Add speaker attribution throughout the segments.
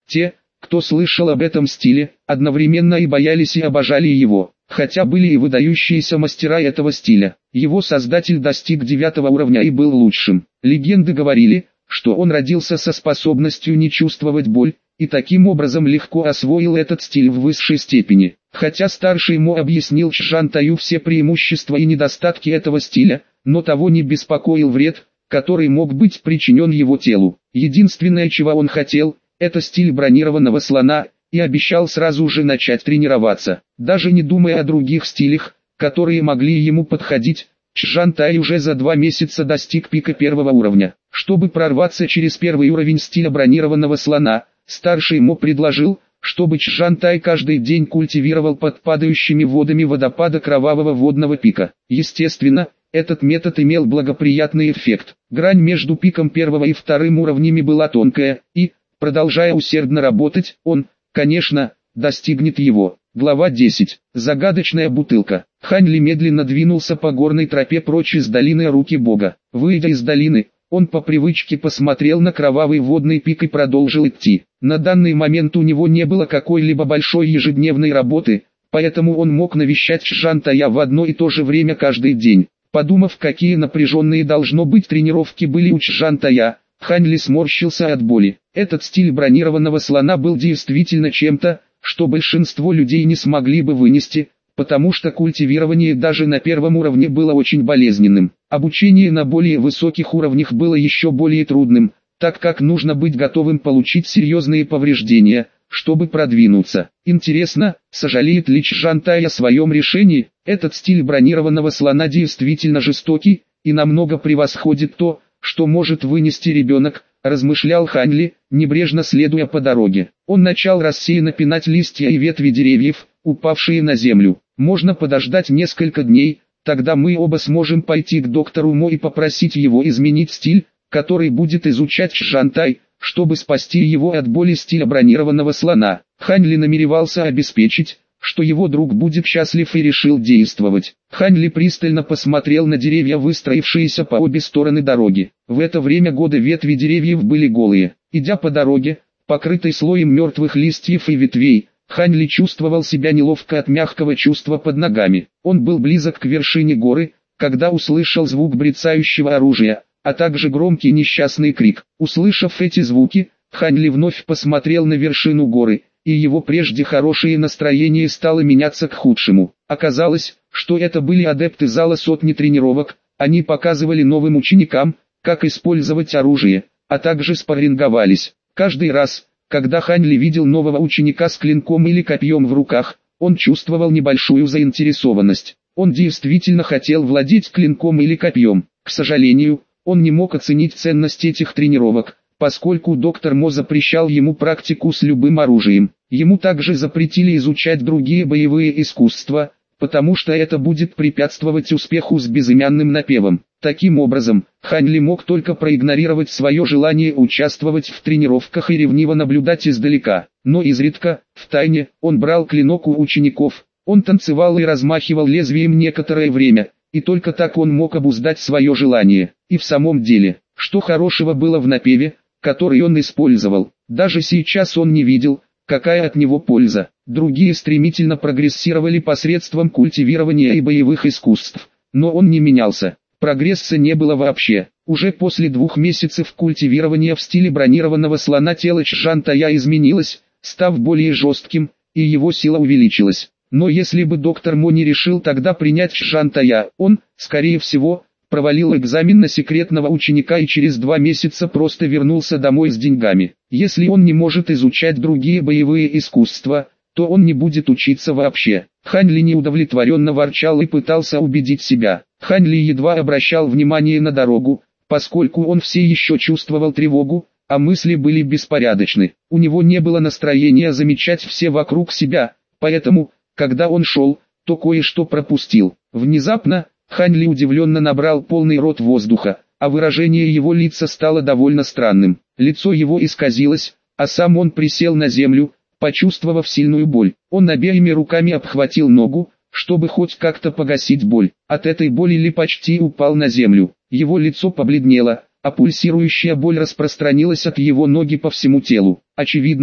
Speaker 1: Те, кто слышал об этом стиле, одновременно и боялись и обожали его, хотя были и выдающиеся мастера этого стиля. Его создатель достиг 9 уровня и был лучшим. Легенды говорили, что он родился со способностью не чувствовать боль, и таким образом легко освоил этот стиль в высшей степени. Хотя старший Мо объяснил Чжан Таю все преимущества и недостатки этого стиля, но того не беспокоил вред, который мог быть причинен его телу. Единственное, чего он хотел, это стиль бронированного слона, и обещал сразу же начать тренироваться. Даже не думая о других стилях, которые могли ему подходить, Чжан Тай уже за 2 месяца достиг пика 1 уровня. Чтобы прорваться через 1 уровень стиля бронированного слона, старший Мо предложил, чтобы Чжан Тай каждый день культивировал под падающими водами водопада кровавого водного пика. Естественно, этот метод имел благоприятный эффект. Грань между пиком 1 и 2 уровнями была тонкая, и, продолжая усердно работать, он, конечно, достигнет его. Глава 10. Загадочная бутылка. Хань Ли медленно двинулся по горной тропе прочь из долины Руки Бога. Выйдя из долины, он по привычке посмотрел на кровавый водный пик и продолжил идти. На данный момент у него не было какой-либо большой ежедневной работы, поэтому он мог навещать Чжан Тая в одно и то же время каждый день. Подумав, какие напряженные должно быть тренировки были у Чжан Тая, Хань Ли сморщился от боли. Этот стиль бронированного слона был действительно чем-то, что большинство людей не смогли бы вынести, потому что культивирование даже на 1 уровне было очень болезненным. Обучение на более высоких уровнях было еще более трудным, так как нужно быть готовым получить серьезные повреждения, чтобы продвинуться. Интересно, сожалеет ли Чжан Тай о своем решении? Этот стиль бронированного слона действительно жестокий, и намного превосходит то, что может вынести ребенок, размышлял Хань Ли, небрежно следуя по дороге. Он начал рассеянно пинать листья и ветви деревьев, упавшие на землю. Можно подождать несколько дней, тогда мы оба сможем пойти к доктору Мо и попросить его изменить стиль, который будет изучать Чжан Тай, чтобы спасти его от боли стиля бронированного слона. Хань Ли намеревался обеспечить, что его друг будет счастлив, и решил действовать. Хань Ли пристально посмотрел на деревья, выстроившиеся по обе стороны дороги. В это время года ветви деревьев были голые. Идя по дороге, покрытой слоем мертвых листьев и ветвей, Хань Ли чувствовал себя неловко от мягкого чувства под ногами. Он был близок к вершине горы, когда услышал звук брецающего оружия, а также громкий несчастный крик. Услышав эти звуки, Хань Ли вновь посмотрел на вершину горы, и его прежде хорошее настроение стало меняться к худшему. Оказалось, что это были адепты зала сотни тренировок. Они показывали новым ученикам, как использовать оружие, а также спарринговались. Каждый раз, когда Хань Ли видел нового ученика с клинком или копьем в руках, он чувствовал небольшую заинтересованность. Он действительно хотел владеть клинком или копьем. К сожалению, он не мог оценить ценность этих тренировок, поскольку доктор Мо запрещал ему практику с любым оружием. Ему также запретили изучать другие боевые искусства, потому что это будет препятствовать успеху с безымянным напевом. Таким образом, Хань Ли мог только проигнорировать свое желание участвовать в тренировках и ревниво наблюдать издалека. Но изредка, втайне, он брал клинок у учеников. Он танцевал и размахивал лезвием некоторое время, и только так он мог обуздать свое желание. И в самом деле, что хорошего было в напеве, который он использовал? Даже сейчас он не видел, какая от него польза. Другие стремительно прогрессировали посредством культивирования и боевых искусств, но он не менялся. Прогресса не было вообще. Уже после 2 месяцев культивирования в стиле бронированного слона тело Чжан Тая изменилось, став более жестким, и его сила увеличилась. Но если бы доктор Мо не решил тогда принять Чжан Тая, он, скорее всего, провалил экзамен на секретного ученика и через 2 месяца просто вернулся домой с деньгами. Если он не может изучать другие боевые искусства, то он не будет учиться вообще. Хань Ли неудовлетворенно ворчал и пытался убедить себя. Хань Ли едва обращал внимание на дорогу, поскольку он все еще чувствовал тревогу, а мысли были беспорядочны. У него не было настроения замечать все вокруг себя, поэтому, когда он шел, то кое-что пропустил. Внезапно, Хань Ли удивленно набрал полный рот воздуха, а выражение его лица стало довольно странным. Лицо его исказилось, а сам он присел на землю, почувствовав сильную боль. Он обеими руками обхватил ногу, чтобы хоть как-то погасить боль. От этой боли Ли почти упал на землю. Его лицо побледнело, а пульсирующая боль распространилась от его ноги по всему телу. Очевидно,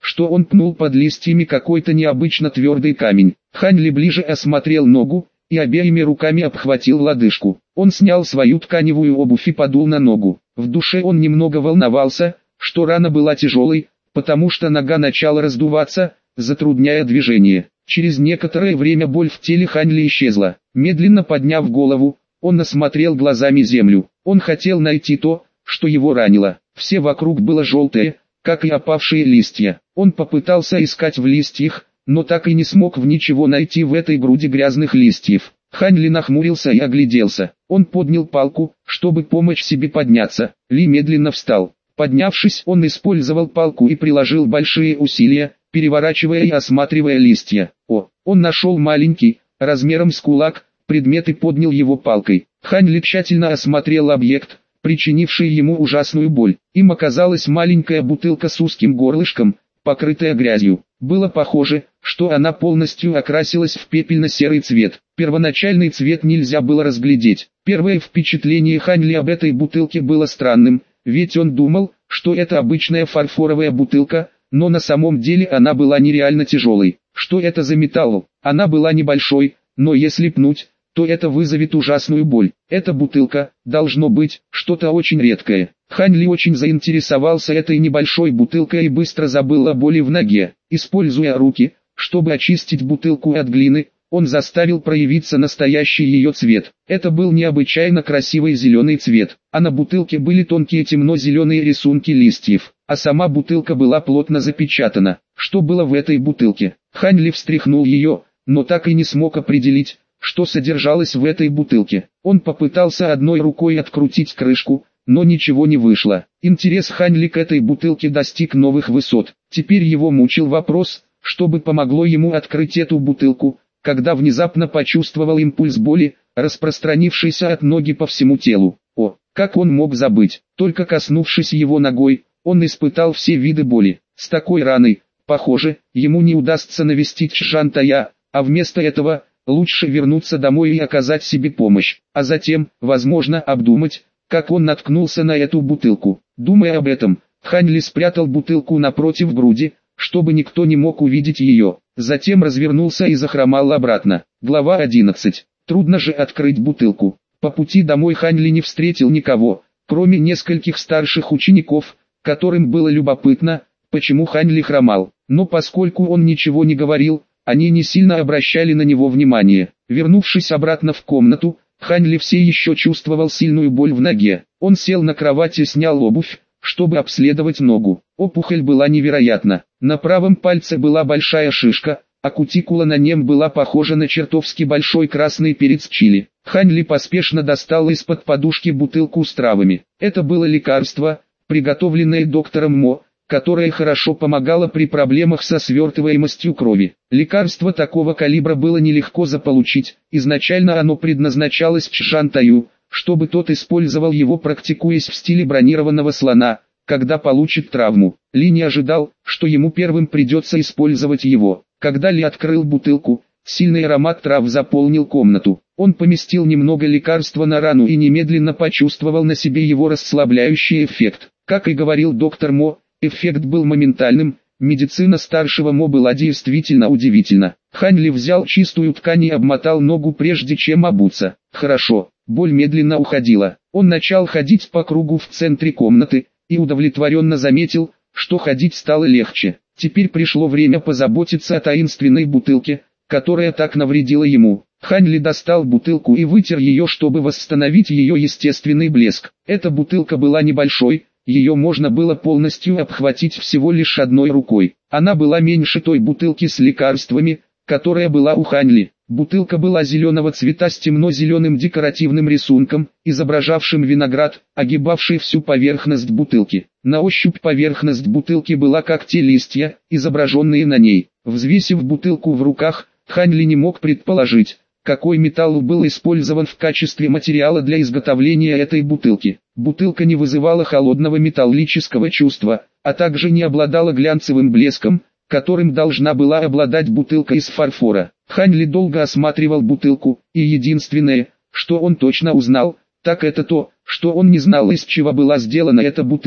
Speaker 1: что он пнул под листьями какой-то необычно твердый камень. Хань Ли ближе осмотрел ногу и обеими руками обхватил лодыжку. Он снял свою тканевую обувь и подул на ногу. В душе он немного волновался, что рана была тяжелой, потому что нога начала раздуваться, затрудняя движение. Через некоторое время боль в теле Хань Ли исчезла. Медленно подняв голову, он осмотрел глазами землю. Он хотел найти то, что его ранило. Все вокруг было желтое, как и опавшие листья. Он попытался искать в листьях, но так и не смог ничего найти в этой груди грязных листьев. Хань Ли нахмурился и огляделся. Он поднял палку, чтобы помочь себе подняться. Ли медленно встал. Поднявшись, он использовал палку и приложил большие усилия, переворачивая и осматривая листья. Он нашел маленький, размером с кулак, предмет и поднял его палкой. Хань Ли тщательно осмотрел объект, причинивший ему ужасную боль. Им оказалась маленькая бутылка с узким горлышком, покрытая грязью. Было похоже, что она полностью окрасилась в пепельно-серый цвет. Первоначальный цвет нельзя было разглядеть. Первое впечатление Хань Ли об этой бутылке было странным, ведь он думал, что это обычная фарфоровая бутылка, но на самом деле она была нереально тяжелой. Что это за металл? Она была небольшой, но если пнуть, то это вызовет ужасную боль. Эта бутылка, должно быть, что-то очень редкое. Хань Ли очень заинтересовался этой небольшой бутылкой и быстро забыл о боли в ноге. Используя руки, чтобы очистить бутылку от глины, он заставил проявиться настоящий ее цвет. Это был необычайно красивый зеленый цвет, а на бутылке были тонкие темно-зеленые рисунки листьев, а сама бутылка была плотно запечатана. Что было в этой бутылке? Хань Ли встряхнул ее, но так и не смог определить, что содержалось в этой бутылке. Он попытался одной рукой открутить крышку, но ничего не вышло. Интерес Хань Ли к этой бутылке достиг новых высот. Теперь его мучил вопрос, что бы помогло ему открыть эту бутылку, когда внезапно почувствовал импульс боли, распространившийся от ноги по всему телу. Как он мог забыть? Только коснувшись его ногой, он испытал все виды боли. С такой раной, похоже, ему не удастся навестить Чжан Тая, а вместо этого лучше вернуться домой и оказать себе помощь, а затем, возможно, обдумать, как он наткнулся на эту бутылку. Думая об этом, Хань Ли спрятал бутылку напротив груди, чтобы никто не мог увидеть ее. Затем развернулся и захромал обратно. Глава 11. Трудно же открыть бутылку. По пути домой Хань Ли не встретил никого, кроме нескольких старших учеников, которым было любопытно, почему Хань Ли хромал. Но поскольку он ничего не говорил, они не сильно обращали на него внимание. Вернувшись обратно в комнату, Хань Ли все еще чувствовал сильную боль в ноге. Он сел на кровать и снял обувь, чтобы обследовать ногу. Опухоль была невероятна. На правом пальце была большая шишка, а кутикула на нем была похожа на чертовски большой красный перец чили. Хань Ли поспешно достал из-под подушки бутылку с травами. Это было лекарство, приготовленное доктором Мо, которое хорошо помогало при проблемах со свертываемостью крови. Лекарство такого калибра было нелегко заполучить. Изначально оно предназначалось Чжан Таю, чтобы тот использовал его, практикуясь в стиле бронированного слона, когда получит травму. Ли не ожидал, что ему первым придется использовать его. Когда Ли открыл бутылку, сильный аромат трав заполнил комнату. Он поместил немного лекарства на рану и немедленно почувствовал на себе его расслабляющий эффект. Как и говорил доктор Мо, эффект был моментальным. Медицина старшего Мо была действительно удивительна. Хань Ли взял чистую ткань и обмотал ногу, прежде чем обуться. Хорошо, боль медленно уходила. Он начал ходить по кругу в центре комнаты и удовлетворенно заметил, что ходить стало легче. Теперь пришло время позаботиться о таинственной бутылке, которая так навредила ему. Хань Ли достал бутылку и вытер ее, чтобы восстановить ее естественный блеск. Эта бутылка была небольшой, ее можно было полностью обхватить всего лишь одной рукой. Она была меньше той бутылки с лекарствами, которая была у Хань Ли. Бутылка была зеленого цвета с темно-зеленым декоративным рисунком, изображавшим виноград, огибавший всю поверхность бутылки. На ощупь поверхность бутылки была как те листья, изображенные на ней. Взвесив бутылку в руках, Хань Ли не мог предположить, какой металл был использован в качестве материала для изготовления этой бутылки. Бутылка не вызывала холодного металлического чувства, а также не обладала глянцевым блеском, которым должна была обладать бутылка из фарфора. Хань Ли долго осматривал бутылку, и единственное, что он точно узнал, так это то, что он не знал, из чего была сделана эта бутылка.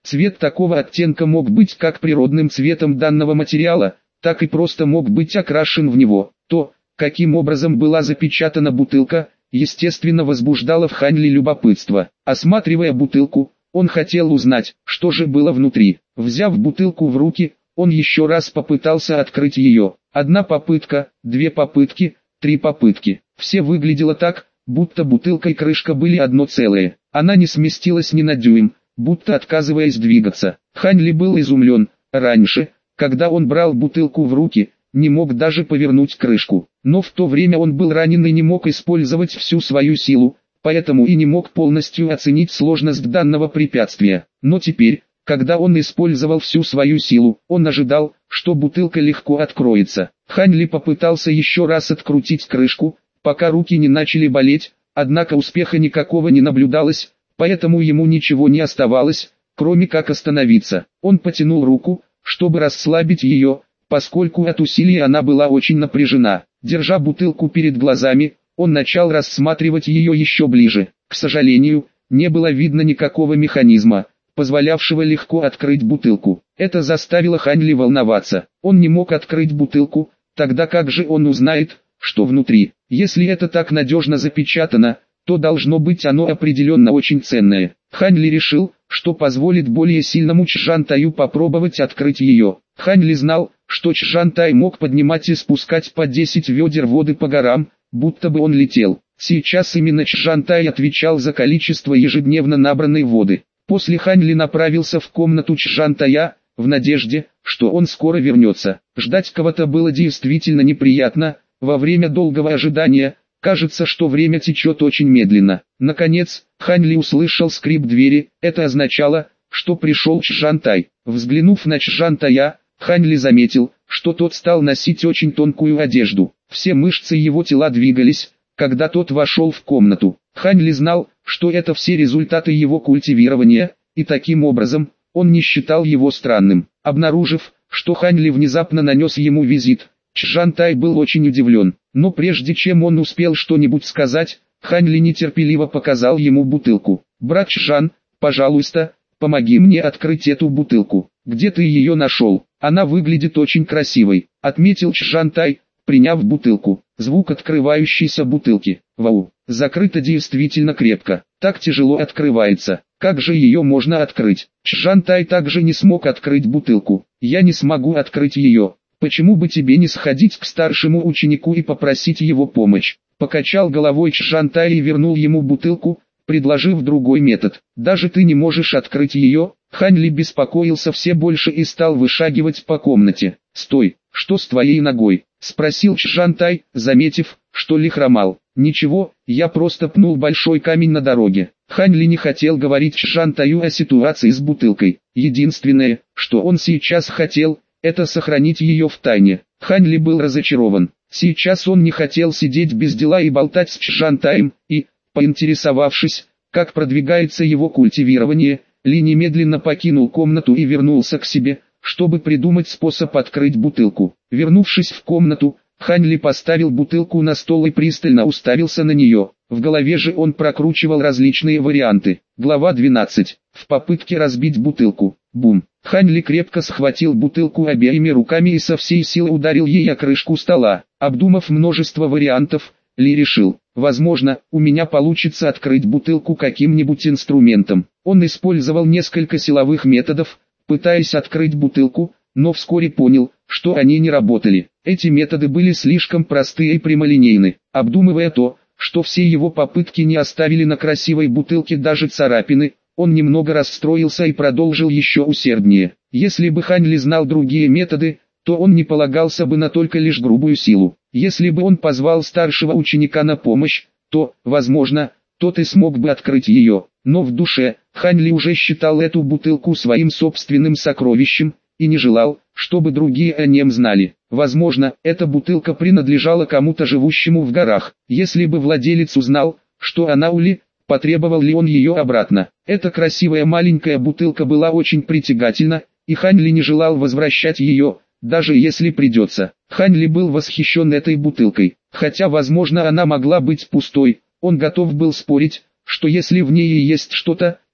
Speaker 1: Цвет такого оттенка мог быть как природным цветом данного материала, так и просто мог быть окрашен в него. То, каким образом была запечатана бутылка, естественно возбуждало в Ханли любопытство. Осматривая бутылку, он хотел узнать, что же было внутри. Взяв бутылку в руки, он еще раз попытался открыть ее. Одна попытка, две попытки, три попытки. Все выглядело так, будто бутылка и крышка были одно целое. Она не сместилась ни на дюйм, будто отказываясь двигаться. Ханли был изумлен. Раньше, когда он брал бутылку в руки, не мог даже повернуть крышку. Но в то время он был ранен и не мог использовать всю свою силу, поэтому и не мог полностью оценить сложность данного препятствия. Но теперь, когда он использовал всю свою силу, он ожидал, что бутылка легко откроется. Ханли попытался еще раз открутить крышку, пока руки не начали болеть, однако успеха никакого не наблюдалось, поэтому ему ничего не оставалось, кроме как остановиться. Он потянул руку, чтобы расслабить ее, поскольку от усилий она была очень напряжена. Держа бутылку перед глазами, он начал рассматривать ее еще ближе. К сожалению, не было видно никакого механизма, позволявшего легко открыть бутылку. Это заставило Ханли волноваться. Он не мог открыть бутылку, тогда как же он узнает, что внутри? Если это так надежно запечатано, то должно быть оно определенно очень ценное. Ханли решил, что позволит более сильному Чжантаю попробовать открыть ее. Ханли знал, что Чжантай мог поднимать и спускать по 10 ведер воды по горам, будто бы он летел. Сейчас именно Чжантай отвечал за количество ежедневно набранной воды. После Ханли направился в комнату Чжантая, в надежде, что он скоро вернется. Ждать кого-то было действительно неприятно. Во время долгого ожидания, кажется, что время течет очень медленно. Наконец, Ханли услышал скрип двери, это означало, что пришел Чжантай. Взглянув на Чжантая, Ханли заметил, что тот стал носить очень тонкую одежду. Все мышцы его тела двигались, когда тот вошел в комнату. Ханли знал, что это все результаты его культивирования, и таким образом, он не считал его странным. Обнаружив, что Ханли внезапно нанес ему визит, Чжантай был очень удивлен, но прежде чем он успел что-нибудь сказать, Ханли нетерпеливо показал ему бутылку. «Брат Чжан, пожалуйста, помоги мне открыть эту бутылку. Где ты ее нашел? Она выглядит очень красивой», — отметил Чжантай, приняв бутылку. Звук открывающейся бутылки. «Вау, закрыто действительно крепко, так тяжело открывается. Как же ее можно открыть?» Чжантай также не смог открыть бутылку. «Я не смогу открыть ее. Почему бы тебе не сходить к старшему ученику и попросить его помощь?» Покачал головой Чжантай и вернул ему бутылку, предложив другой метод. «Даже ты не можешь открыть ее?» Ханли беспокоился все больше и стал вышагивать по комнате. «Стой, что с твоей ногой?» — спросил Чжантай, заметив, что Ли хромал. «Ничего, я просто пнул большой камень на дороге». Ханли не хотел говорить Чжантаю о ситуации с бутылкой. Единственное, что он сейчас хотел, это сохранить ее в тайне. Ханли был разочарован. Сейчас он не хотел сидеть без дела и болтать с Чжантаем, и, поинтересовавшись, как продвигается его культивирование, Ли немедленно покинул комнату и вернулся к себе, чтобы придумать способ открыть бутылку. Вернувшись в комнату, Ханли поставил бутылку на стол и пристально уставился на нее. В голове же он прокручивал различные варианты. Глава 12. В попытке разбить бутылку. Бум. Ханли крепко схватил бутылку обеими руками и со всей силы ударил ей о крышку стола. Обдумав множество вариантов, Ли решил, возможно, у меня получится открыть бутылку каким-нибудь инструментом. Он использовал несколько силовых методов, пытаясь открыть бутылку, но вскоре понял, что они не работали. Эти методы были слишком простые и прямолинейны. Обдумывая то, что все его попытки не оставили на красивой бутылке даже царапины, он немного расстроился и продолжил еще усерднее. Если бы Ханли знал другие методы, то он не полагался бы на только лишь грубую силу. Если бы он позвал старшего ученика на помощь, то, возможно, тот и смог бы открыть ее. Но в душе, Ханли уже считал эту бутылку своим собственным сокровищем, и не желал, чтобы другие о нем знали. Возможно, эта бутылка принадлежала кому-то живущему в горах. Если бы владелец узнал, что она у Ли, потребовал ли он ее обратно. Эта красивая маленькая бутылка была очень притягательна, и Ханли не желал возвращать ее, даже если придется. Ханли был восхищен этой бутылкой. Хотя возможно она могла быть пустой, он готов был спорить, что если в ней и есть что-то,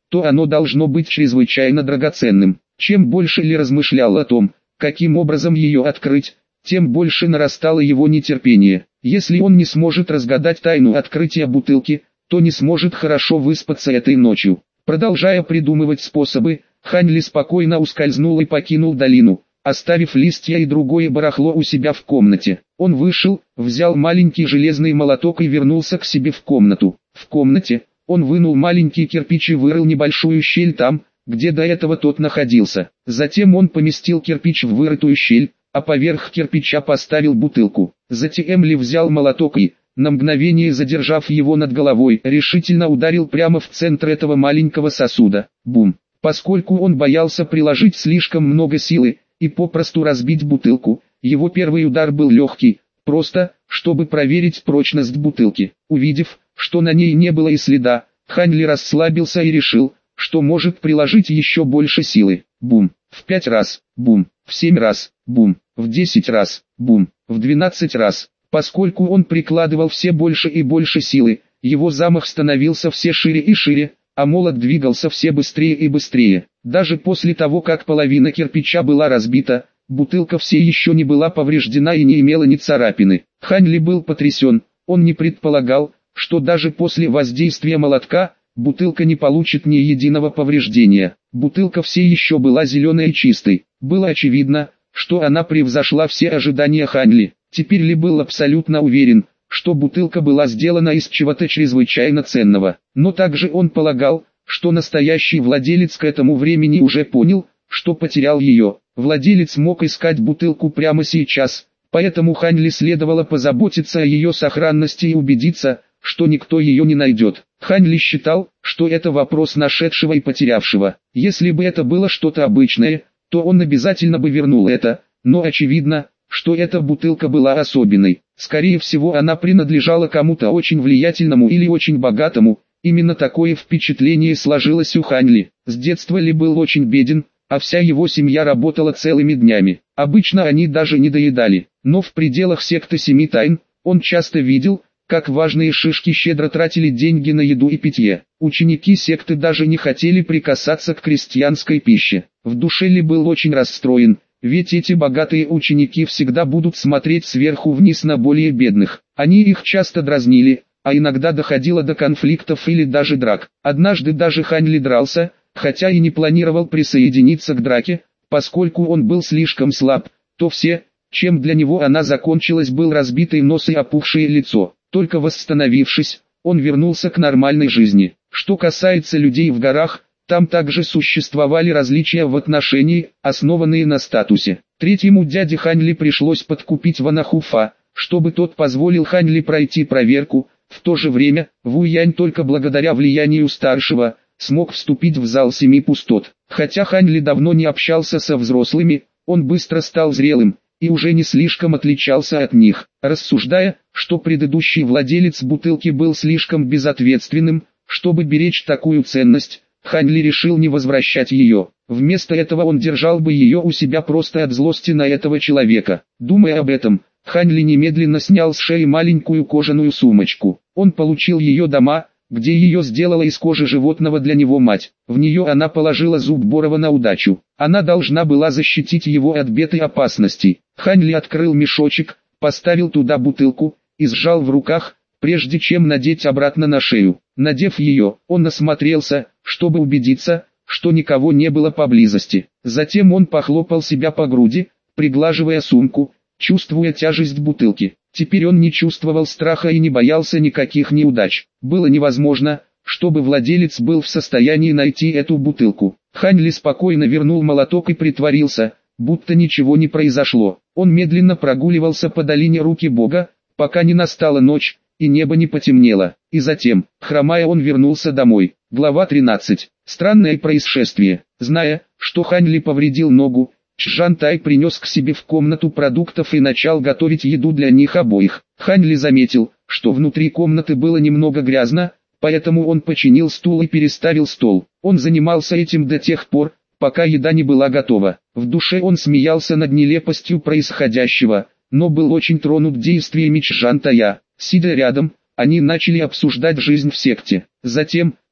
Speaker 1: то оно должно быть чрезвычайно драгоценным. Чем больше Ли размышлял о том, каким образом ее открыть, тем больше нарастало его нетерпение. Если он не сможет разгадать тайну открытия бутылки, то не сможет хорошо выспаться этой ночью. Продолжая придумывать способы, Хань Ли спокойно ускользнул и покинул долину, оставив листья и другое барахло у себя в комнате. Он вышел, взял маленький железный молоток и вернулся к себе в комнату. В комнате он вынул маленький кирпич и вырыл небольшую щель там, где до этого тот находился. Затем он поместил кирпич в вырытую щель, а поверх кирпича поставил бутылку. Затем Ли взял молоток и, на мгновение задержав его над головой, решительно ударил прямо в центр этого маленького сосуда. Бум! Поскольку он боялся приложить слишком много силы и попросту разбить бутылку, его первый удар был легкий, просто, чтобы проверить прочность бутылки. Увидев, что на ней не было и следа, Хань Ли расслабился и решил, что может приложить еще больше силы. Бум! В 5 раз, бум! В 7 раз, бум! В 10 раз, бум! В 12 раз. Поскольку он прикладывал все больше и больше силы, его замах становился все шире и шире, а молот двигался все быстрее и быстрее. Даже после того, как половина кирпича была разбита, бутылка все еще не была повреждена и не имела ни царапины. Хань Ли был потрясен, он не предполагал, что даже после воздействия молотка, бутылка не получит ни единого повреждения. Бутылка все еще была зеленой и чистой. Было очевидно, что она превзошла все ожидания Хань Ли. Теперь Ли был абсолютно уверен, что бутылка была сделана из чего-то чрезвычайно ценного. Но также он полагал, что настоящий владелец к этому времени уже понял, что потерял ее. Владелец мог искать бутылку прямо сейчас, поэтому Хань Ли следовало позаботиться о ее сохранности и убедиться, что никто ее не найдет. Хань Ли считал, что это вопрос нашедшего и потерявшего. Если бы это было что-то обычное, то он обязательно бы вернул это, но очевидно, что эта бутылка была особенной. Скорее всего, она принадлежала кому-то очень влиятельному или очень богатому. Именно такое впечатление сложилось у Хань Ли. С детства Ли был очень беден, а вся его семья работала целыми днями. Обычно они даже не доедали. Но в пределах секты Семи Тайн, он часто видел, как важные шишки щедро тратили деньги на еду и питье. Ученики секты даже не хотели прикасаться к крестьянской пище. В душе Ли был очень расстроен, ведь эти богатые ученики всегда будут смотреть сверху вниз на более бедных. Они их часто дразнили, а иногда доходило до конфликтов или даже драк. Однажды даже Хань Ли дрался, хотя и не планировал присоединиться к драке, поскольку он был слишком слаб, то все, чем для него она закончилась, был разбитый нос и опухшее лицо. Только восстановившись, он вернулся к нормальной жизни. Что касается людей в горах, там также существовали различия в отношении, основанные на статусе. Третьему дяде Хань Ли пришлось подкупить Вана Хуфа, чтобы тот позволил Хань Ли пройти проверку. В то же время, Ву Янь только благодаря влиянию старшего, смог вступить в зал семи пустот. Хотя Хань Ли давно не общался со взрослыми, он быстро стал зрелым, и уже не слишком отличался от них. Рассуждая, что предыдущий владелец бутылки был слишком безответственным, чтобы беречь такую ценность, Хань Ли решил не возвращать ее. Вместо этого он держал бы ее у себя просто от злости на этого человека. Думая об этом, Хань Ли немедленно снял с шеи маленькую кожаную сумочку. Он получил ее дома, где ее сделала из кожи животного для него мать. В нее она положила зуб Борова на удачу. Она должна была защитить его от бед и опасностей. Хань Ли открыл мешочек, поставил туда бутылку и сжал в руках, прежде чем надеть обратно на шею. Надев ее, он осмотрелся, чтобы убедиться, что никого не было поблизости. Затем он похлопал себя по груди, приглаживая сумку, чувствуя тяжесть бутылки. Теперь он не чувствовал страха и не боялся никаких неудач. Было невозможно, чтобы владелец был в состоянии найти эту бутылку. Хань Ли спокойно вернул молоток и притворился, будто ничего не произошло. Он медленно прогуливался по долине руки Бога, пока не настала ночь, и небо не потемнело. И затем, хромая, он вернулся домой. Глава 13. Странное происшествие. Зная, что Хань Ли повредил ногу, Чжан Тай принес к себе в комнату продуктов и начал готовить еду для них обоих. Хань Ли заметил, что внутри комнаты было немного грязно, поэтому он починил стул и переставил стол. Он занимался этим до тех пор, пока еда не была готова. В душе он смеялся над нелепостью происходящего, но был очень тронут действиями Чжан Тая. Сидя рядом, они начали обсуждать жизнь в секте. Затем,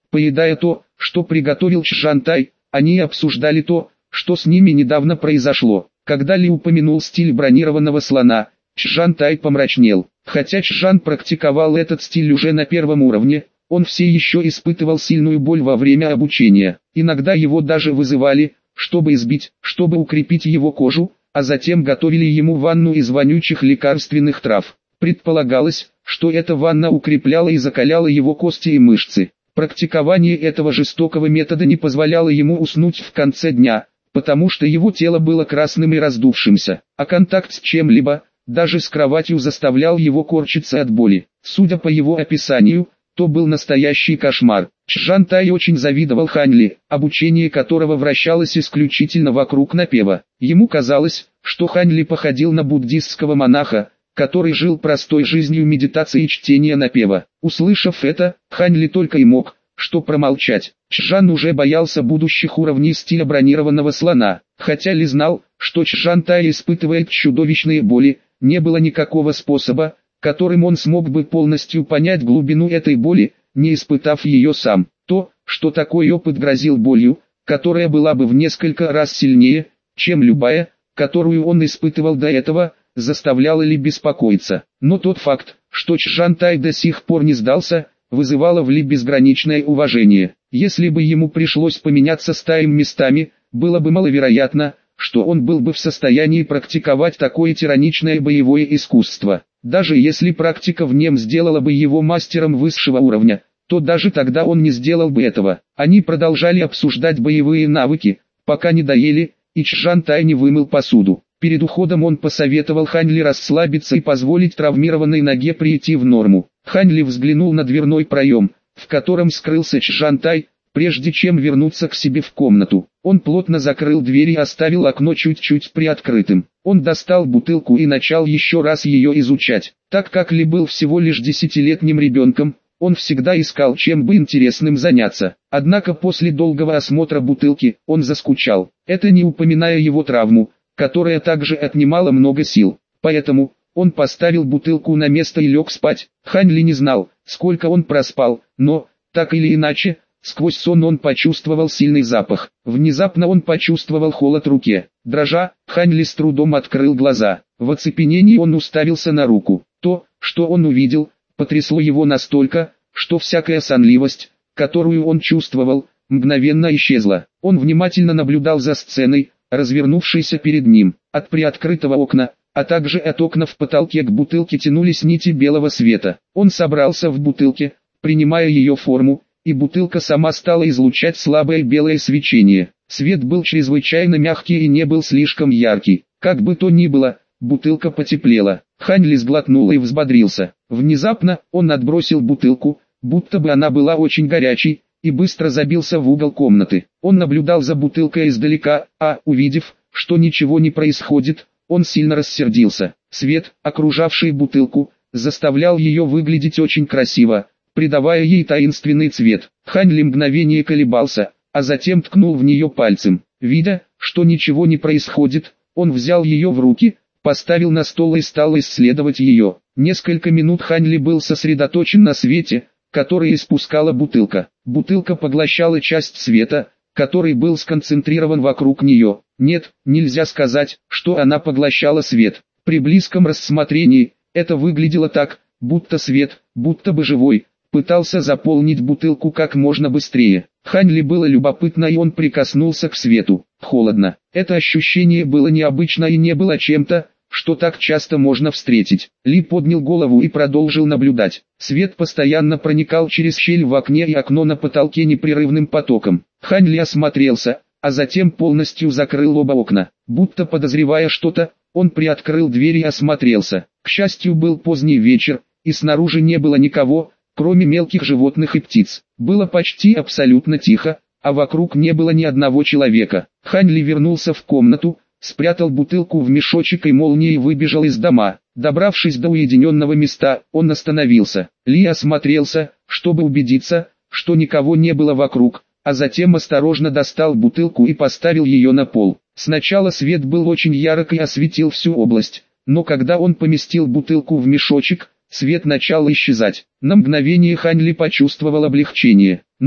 Speaker 1: Поедая то, что приготовил Чжантай, они обсуждали то, что с ними недавно произошло. Когда Ли упомянул стиль бронированного слона, Чжантай помрачнел. Хотя Чжан практиковал этот стиль уже на первом уровне, он все еще испытывал сильную боль во время обучения. Иногда его даже вызывали, чтобы избить, чтобы укрепить его кожу, а затем готовили ему ванну из вонючих лекарственных трав. Предполагалось, что эта ванна укрепляла и закаляла его кости и мышцы. Практикование этого жестокого метода не позволяло ему уснуть в конце дня, потому что его тело было красным и раздувшимся, а контакт с чем-либо, даже с кроватью, заставлял его корчиться от боли. Судя по его описанию, то был настоящий кошмар. Чжантай очень завидовал Хань Ли, обучение которого вращалось исключительно вокруг напева. Ему казалось, что Хань Ли походил на буддистского монаха, который жил простой жизнью медитации и чтения напева. Услышав это, Хань Ли только и мог, что промолчать. Чжан уже боялся будущих уровней стиля бронированного слона. Хотя Ли знал, что Чжантай испытывает чудовищные боли, не было никакого способа, которым он смог бы полностью понять глубину этой боли, не испытав ее сам. То, что такой опыт грозил болью, которая была бы в несколько раз сильнее, чем любая, которую он испытывал до этого, заставляло Ли беспокоиться. Но тот факт, что Чжантай до сих пор не сдался, вызывало в Ли безграничное уважение. Если бы ему пришлось поменяться с Таем местами, было бы маловероятно, что он был бы в состоянии практиковать такое тираничное боевое искусство. Даже если практика в нем сделала бы его мастером высшего уровня, то даже тогда он не сделал бы этого. Они продолжали обсуждать боевые навыки, пока не доели, и Чжантай не вымыл посуду. Перед уходом он посоветовал Хань Ли расслабиться и позволить травмированной ноге прийти в норму. Хань Ли взглянул на дверной проем, в котором скрылся Чжантай, прежде чем вернуться к себе в комнату. Он плотно закрыл дверь и оставил окно чуть-чуть приоткрытым. Он достал бутылку и начал еще раз ее изучать. Так как Ли был всего лишь 10-летним ребенком, он всегда искал чем бы интересным заняться. Однако после долгого осмотра бутылки, он заскучал. Это не упоминая его травму, которая также отнимала много сил. Поэтому, он поставил бутылку на место и лег спать. Хань Ли не знал, сколько он проспал, но, так или иначе, сквозь сон он почувствовал сильный запах. Внезапно он почувствовал холод в руке. Дрожа, Хань Ли с трудом открыл глаза. В оцепенении он уставился на руку. То, что он увидел, потрясло его настолько, что всякая сонливость, которую он чувствовал, мгновенно исчезла. Он внимательно наблюдал за сценой, развернувшейся перед ним. От приоткрытого окна, а также от окна в потолке к бутылке тянулись нити белого света. Он собрался в бутылке, принимая ее форму, и бутылка сама стала излучать слабое белое свечение. Свет был чрезвычайно мягкий и не был слишком яркий. Как бы то ни было, бутылка потеплела. Хань Ли сглотнул и взбодрился. Внезапно, он отбросил бутылку, будто бы она была очень горячей, и быстро забился в угол комнаты. Он наблюдал за бутылкой издалека, а, увидев, что ничего не происходит, он сильно рассердился. Свет, окружавший бутылку, заставлял ее выглядеть очень красиво, придавая ей таинственный цвет. Хань Ли мгновение колебался, а затем ткнул в нее пальцем. Видя, что ничего не происходит, он взял ее в руки, поставил на стол и стал исследовать ее. Несколько минут Хань Ли был сосредоточен на свете, который испускала бутылка. Бутылка поглощала часть света, который был сконцентрирован вокруг нее. Нет, нельзя сказать, что она поглощала свет. При близком рассмотрении, это выглядело так, будто свет, будто бы живой, пытался заполнить бутылку как можно быстрее. Хань Ли было любопытно, и он прикоснулся к свету. Холодно. Это ощущение было необычно и не было чем-то, что так часто можно встретить. Ли поднял голову и продолжил наблюдать. Свет постоянно проникал через щель в окне и окно на потолке непрерывным потоком. Хань Ли осмотрелся, а затем полностью закрыл оба окна. Будто подозревая что-то, он приоткрыл дверь и осмотрелся. К счастью, был поздний вечер, и снаружи не было никого, кроме мелких животных и птиц. Было почти абсолютно тихо, а вокруг не было ни одного человека. Хань Ли вернулся в комнату, спрятал бутылку в мешочек и молнией выбежал из дома. Добравшись до уединенного места, он остановился. Ли осмотрелся, чтобы убедиться, что никого не было вокруг, а затем осторожно достал бутылку и поставил ее на пол. Сначала свет был очень ярок и осветил всю область, но когда он поместил бутылку в мешочек, свет начал исчезать. На мгновение Хань Ли почувствовал облегчение, но,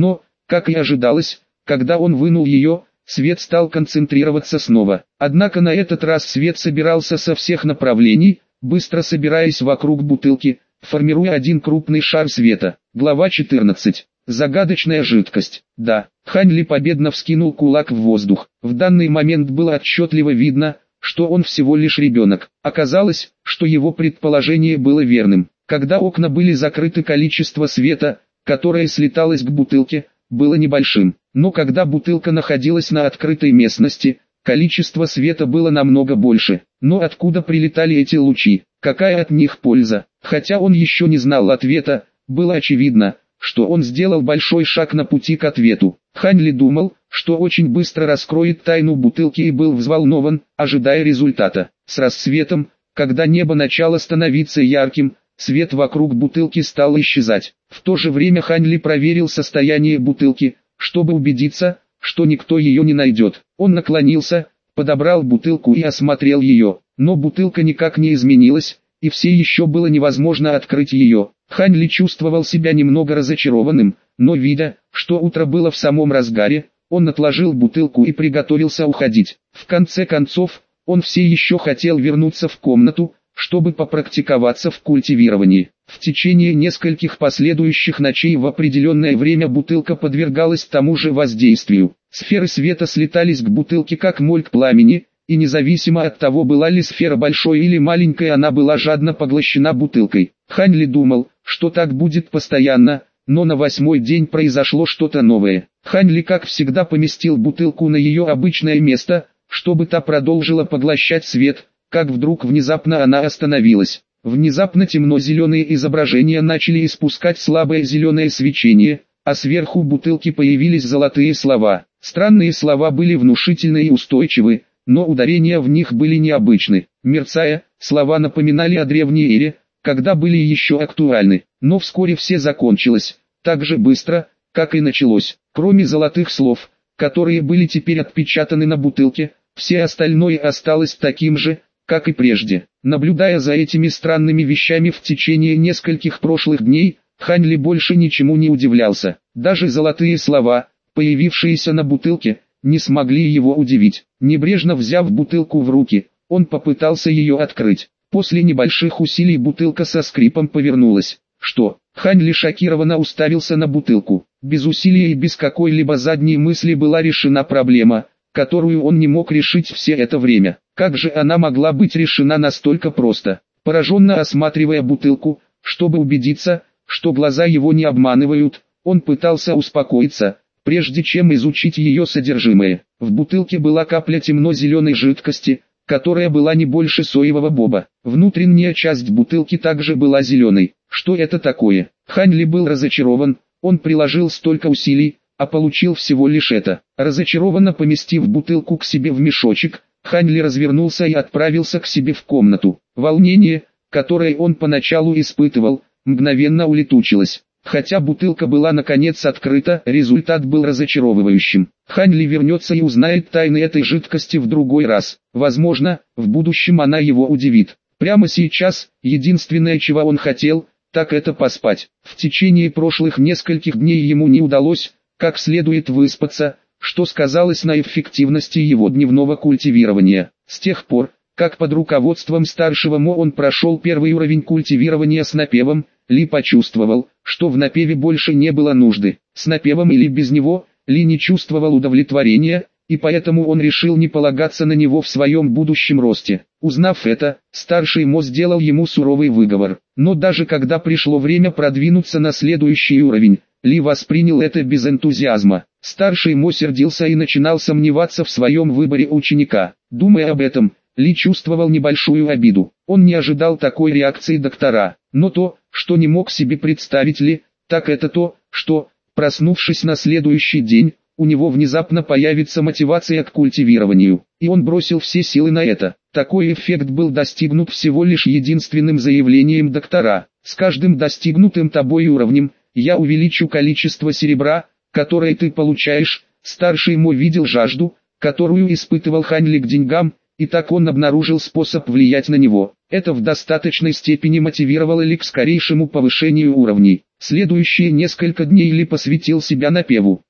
Speaker 1: Как и ожидалось, когда он вынул ее, свет стал концентрироваться снова. Однако на этот раз свет собирался со всех направлений, быстро собираясь вокруг бутылки, формируя один крупный шар света. Глава 14. Загадочная жидкость. Да, Хань Ли победно вскинул кулак в воздух. В данный момент было отчетливо видно, что он всего лишь ребенок. Оказалось, что его предположение было верным. Когда окна были закрыты, количество света, которое слеталось к бутылке, было небольшим. Но когда бутылка находилась на открытой местности, количество света было намного больше. Но откуда прилетали эти лучи? Какая от них польза? Хотя он еще не знал ответа, было очевидно, что он сделал большой шаг на пути к ответу. Хань Ли думал, что очень быстро раскроет тайну бутылки и был взволнован, ожидая результата. С рассветом, когда небо начало становиться ярким, свет вокруг бутылки стал исчезать. В то же время Хань Ли проверил состояние бутылки, чтобы убедиться, что никто ее не найдет. Он наклонился, подобрал бутылку и осмотрел ее, но бутылка никак не изменилась, и все еще было невозможно открыть ее. Хань Ли чувствовал себя немного разочарованным, но видя, что утро было в самом разгаре, он отложил бутылку и приготовился уходить. В конце концов, он все еще хотел вернуться в комнату, чтобы попрактиковаться в культивировании. В течение нескольких последующих ночей в определенное время бутылка подвергалась тому же воздействию. Сферы света слетались к бутылке как моль к пламени, и независимо от того, была ли сфера большой или маленькой, она была жадно поглощена бутылкой. Хань Ли думал, что так будет постоянно, но на 8-й день произошло что-то новое. Хань Ли, как всегда, поместил бутылку на ее обычное место, чтобы та продолжила поглощать свет, как вдруг внезапно она остановилась. Внезапно темно-зеленые изображения начали испускать слабое зеленое свечение, а сверху бутылки появились золотые слова. Странные слова были внушительны и устойчивы, но ударения в них были необычны. Мерцая, слова напоминали о древней эре, когда были еще актуальны. Но вскоре все закончилось, так же быстро, как и началось. Кроме золотых слов, которые были теперь отпечатаны на бутылке, все остальное осталось таким же, как и прежде. Наблюдая за этими странными вещами в течение нескольких прошлых дней, Хань Ли больше ничему не удивлялся. Даже золотые слова, появившиеся на бутылке, не смогли его удивить. Небрежно взяв бутылку в руки, он попытался ее открыть. После небольших усилий бутылка со скрипом повернулась. Что? Хань Ли шокированно уставился на бутылку. Без усилий и без какой-либо задней мысли была решена проблема, которую он не мог решить все это время. Как же она могла быть решена настолько просто? Пораженно осматривая бутылку, чтобы убедиться, что глаза его не обманывают, он пытался успокоиться, прежде чем изучить ее содержимое. В бутылке была капля темно-зеленой жидкости, которая была не больше соевого боба. Внутренняя часть бутылки также была зеленой. Что это такое? Хань Ли был разочарован, он приложил столько усилий, а получил всего лишь это. Разочарованно поместив бутылку к себе в мешочек, Хань Ли развернулся и отправился к себе в комнату. Волнение, которое он поначалу испытывал, мгновенно улетучилось. Хотя бутылка была наконец открыта, результат был разочаровывающим. Хань Ли вернется и узнает тайны этой жидкости в другой раз. Возможно, в будущем она его удивит. Прямо сейчас, единственное, чего он хотел, так это поспать. В течение прошлых нескольких дней ему не удалось как следует выспаться, что сказалось на эффективности его дневного культивирования. С тех пор, как под руководством старшего Мо он прошел первый уровень культивирования с напевом, Ли почувствовал, что в напеве больше не было нужды. С напевом или без него, Ли не чувствовал удовлетворения, и поэтому он решил не полагаться на него в своем будущем росте. Узнав это, старший Мо сделал ему суровый выговор. Но даже когда пришло время продвинуться на следующий уровень, Ли воспринял это без энтузиазма. Старший Мо сердился и начинал сомневаться в своем выборе ученика. Думая об этом, Ли чувствовал небольшую обиду. Он не ожидал такой реакции доктора. Но то, что не мог себе представить Ли, так это то, что, проснувшись на следующий день, у него внезапно появится мотивация к культивированию. И он бросил все силы на это. Такой эффект был достигнут всего лишь единственным заявлением доктора. С каждым достигнутым тобой уровнем, я увеличу количество серебра, которое ты получаешь. Старший Мо видел жажду, которую испытывал Хань Ли к деньгам, и так он обнаружил способ влиять на него. Это в достаточной степени мотивировало Ли к скорейшему повышению уровней. Следующие несколько дней Ли посвятил себя напеву.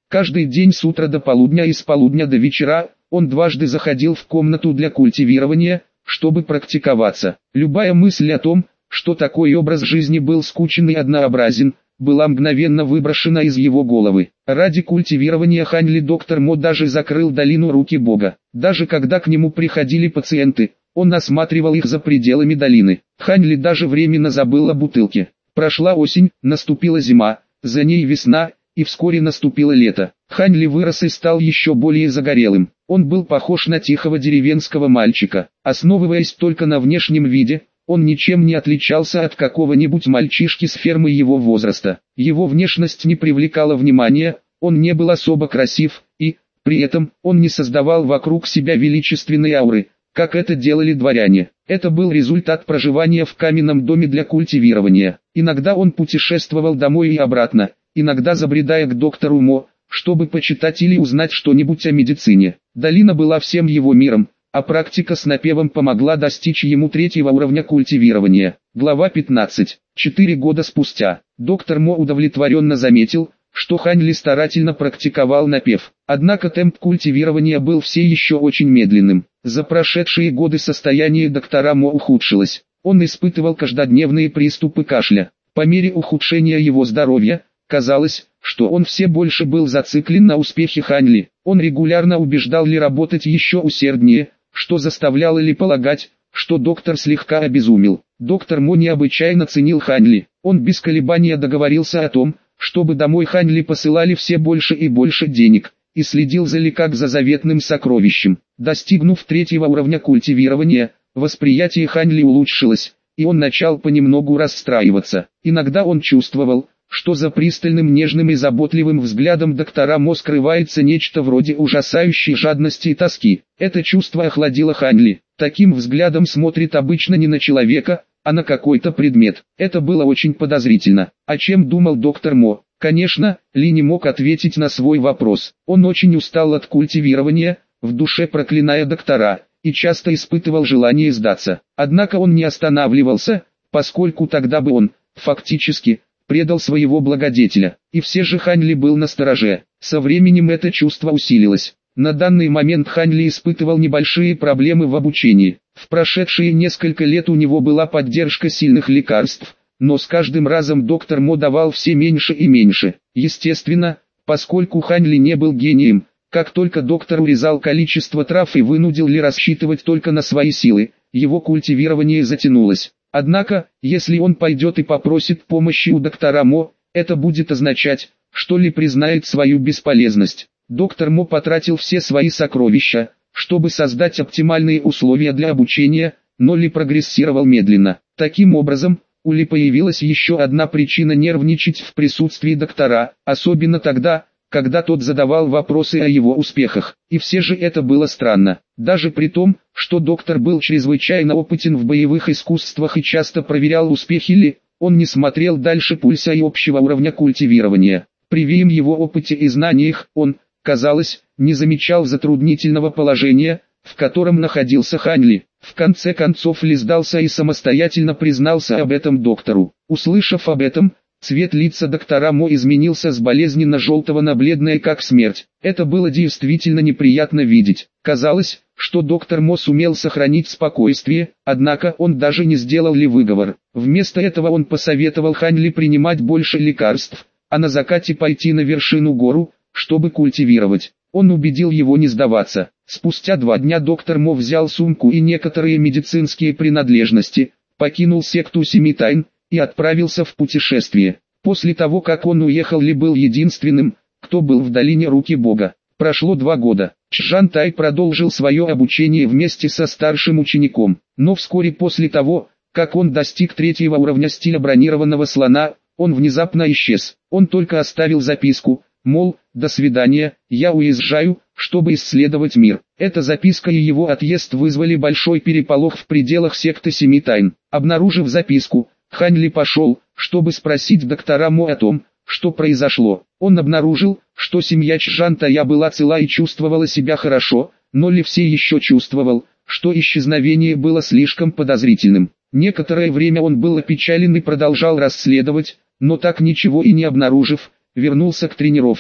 Speaker 1: Каждый день с утра до полудня и с полудня до вечера он дважды заходил в комнату для культивирования, чтобы практиковаться. Любая мысль о том, что такой образ жизни был скучен и однообразен, была мгновенно выброшена из его головы. Ради культивирования Ханли доктор Мо даже закрыл долину руки Бога. Даже когда к нему приходили пациенты, он осматривал их за пределами долины. Ханли даже временно забыл о бутылке. Прошла осень, наступила зима, за ней весна, и вскоре наступило лето. Ханли вырос и стал еще более загорелым. Он был похож на тихого деревенского мальчика. Основываясь только на внешнем виде, он ничем не отличался от какого-нибудь мальчишки с фермы его возраста. Его внешность не привлекала внимания, он не был особо красив, и, при этом, он не создавал вокруг себя величественной ауры, как это делали дворяне. Это был результат проживания в каменном доме для культивирования. Иногда он путешествовал домой и обратно, иногда забредая к доктору Мо, чтобы почитать или узнать что-нибудь о медицине. Долина была всем его миром, а практика с напевом помогла достичь ему 3-го уровня культивирования. Глава 15. 4 года спустя, доктор Мо удовлетворенно заметил, что Ханли старательно практиковал напев. Однако темп культивирования был все еще очень медленным. За прошедшие годы состояние доктора Мо ухудшилось. Он испытывал каждодневные приступы кашля. По мере ухудшения его здоровья, казалось, что он все больше был зациклен на успехе Ханли. Он регулярно убеждал Ли работать еще усерднее, что заставляло Ли полагать, что доктор слегка обезумел. Доктор Мо необычайно ценил Ханли. Он без колебания договорился о том, чтобы домой Ханли посылали все больше и больше денег, и следил за Ли как за заветным сокровищем. Достигнув 3-го уровня культивирования, восприятие Ханли улучшилось, и он начал понемногу расстраиваться. Иногда он чувствовал, что за пристальным, нежным и заботливым взглядом доктора Мо скрывается нечто вроде ужасающей жадности и тоски. Это чувство охладило Ханли. Таким взглядом смотрит обычно не на человека, а на какой-то предмет. Это было очень подозрительно. О чем думал доктор Мо? Конечно, Ли не мог ответить на свой вопрос. Он очень устал от культивирования, в душе проклиная доктора, и часто испытывал желание сдаться. Однако он не останавливался, поскольку тогда бы он, фактически, предал своего благодетеля. И все же Ханли был настороже. Со временем это чувство усилилось. На данный момент Ханли испытывал небольшие проблемы в обучении. В прошедшие несколько лет у него была поддержка сильных лекарств, но с каждым разом доктор Мо давал все меньше и меньше. Естественно, поскольку Ханли не был гением, как только доктор урезал количество трав и вынудил Ли рассчитывать только на свои силы, его культивирование затянулось. Однако, если он пойдет и попросит помощи у доктора Мо, это будет означать, что Ли признает свою бесполезность. Доктор Мо потратил все свои сокровища, чтобы создать оптимальные условия для обучения, но Ли прогрессировал медленно. Таким образом, у Ли появилась еще одна причина нервничать в присутствии доктора, особенно тогда, когда тот задавал вопросы о его успехах. И все же это было странно. Даже при том, что доктор был чрезвычайно опытен в боевых искусствах и часто проверял успехи Ли, он не смотрел дальше пульса и общего уровня культивирования. При всем его опыте и знаниях, он, казалось, не замечал затруднительного положения, в котором находился Ханли. В конце концов Ли сдался и самостоятельно признался об этом доктору. Услышав об этом, цвет лица доктора Мо изменился с болезненно-желтого на бледное как смерть. Это было действительно неприятно видеть. Казалось, что доктор Мо сумел сохранить спокойствие, однако он даже не сделал Ли выговор. Вместо этого он посоветовал Ханли принимать больше лекарств, а на закате пойти на вершину гору, чтобы культивировать. Он убедил его не сдаваться. Спустя 2 дня доктор Мо взял сумку и некоторые медицинские принадлежности, покинул секту Семи Тайн и отправился в путешествие. После того, как он уехал, Ли был единственным, кто был в долине руки Бога. Прошло 2 года. Чжан Тай продолжил свое обучение вместе со старшим учеником, но вскоре после того, как он достиг 3-го уровня стиля бронированного слона, он внезапно исчез. Он только оставил записку, мол, «До свидания, я уезжаю, чтобы исследовать мир». Эта записка и его отъезд вызвали большой переполох в пределах секты Семи Тайн. Обнаружив записку, Ханли пошел, чтобы спросить доктора Мо о том, что произошло. Он обнаружил, что семья Чжан Тая была цела и чувствовала себя хорошо, но Ли все еще чувствовал, что исчезновение было слишком подозрительным. Некоторое время он был опечален и продолжал расследовать, но так ничего и не обнаружив, вернулся к тренировкам.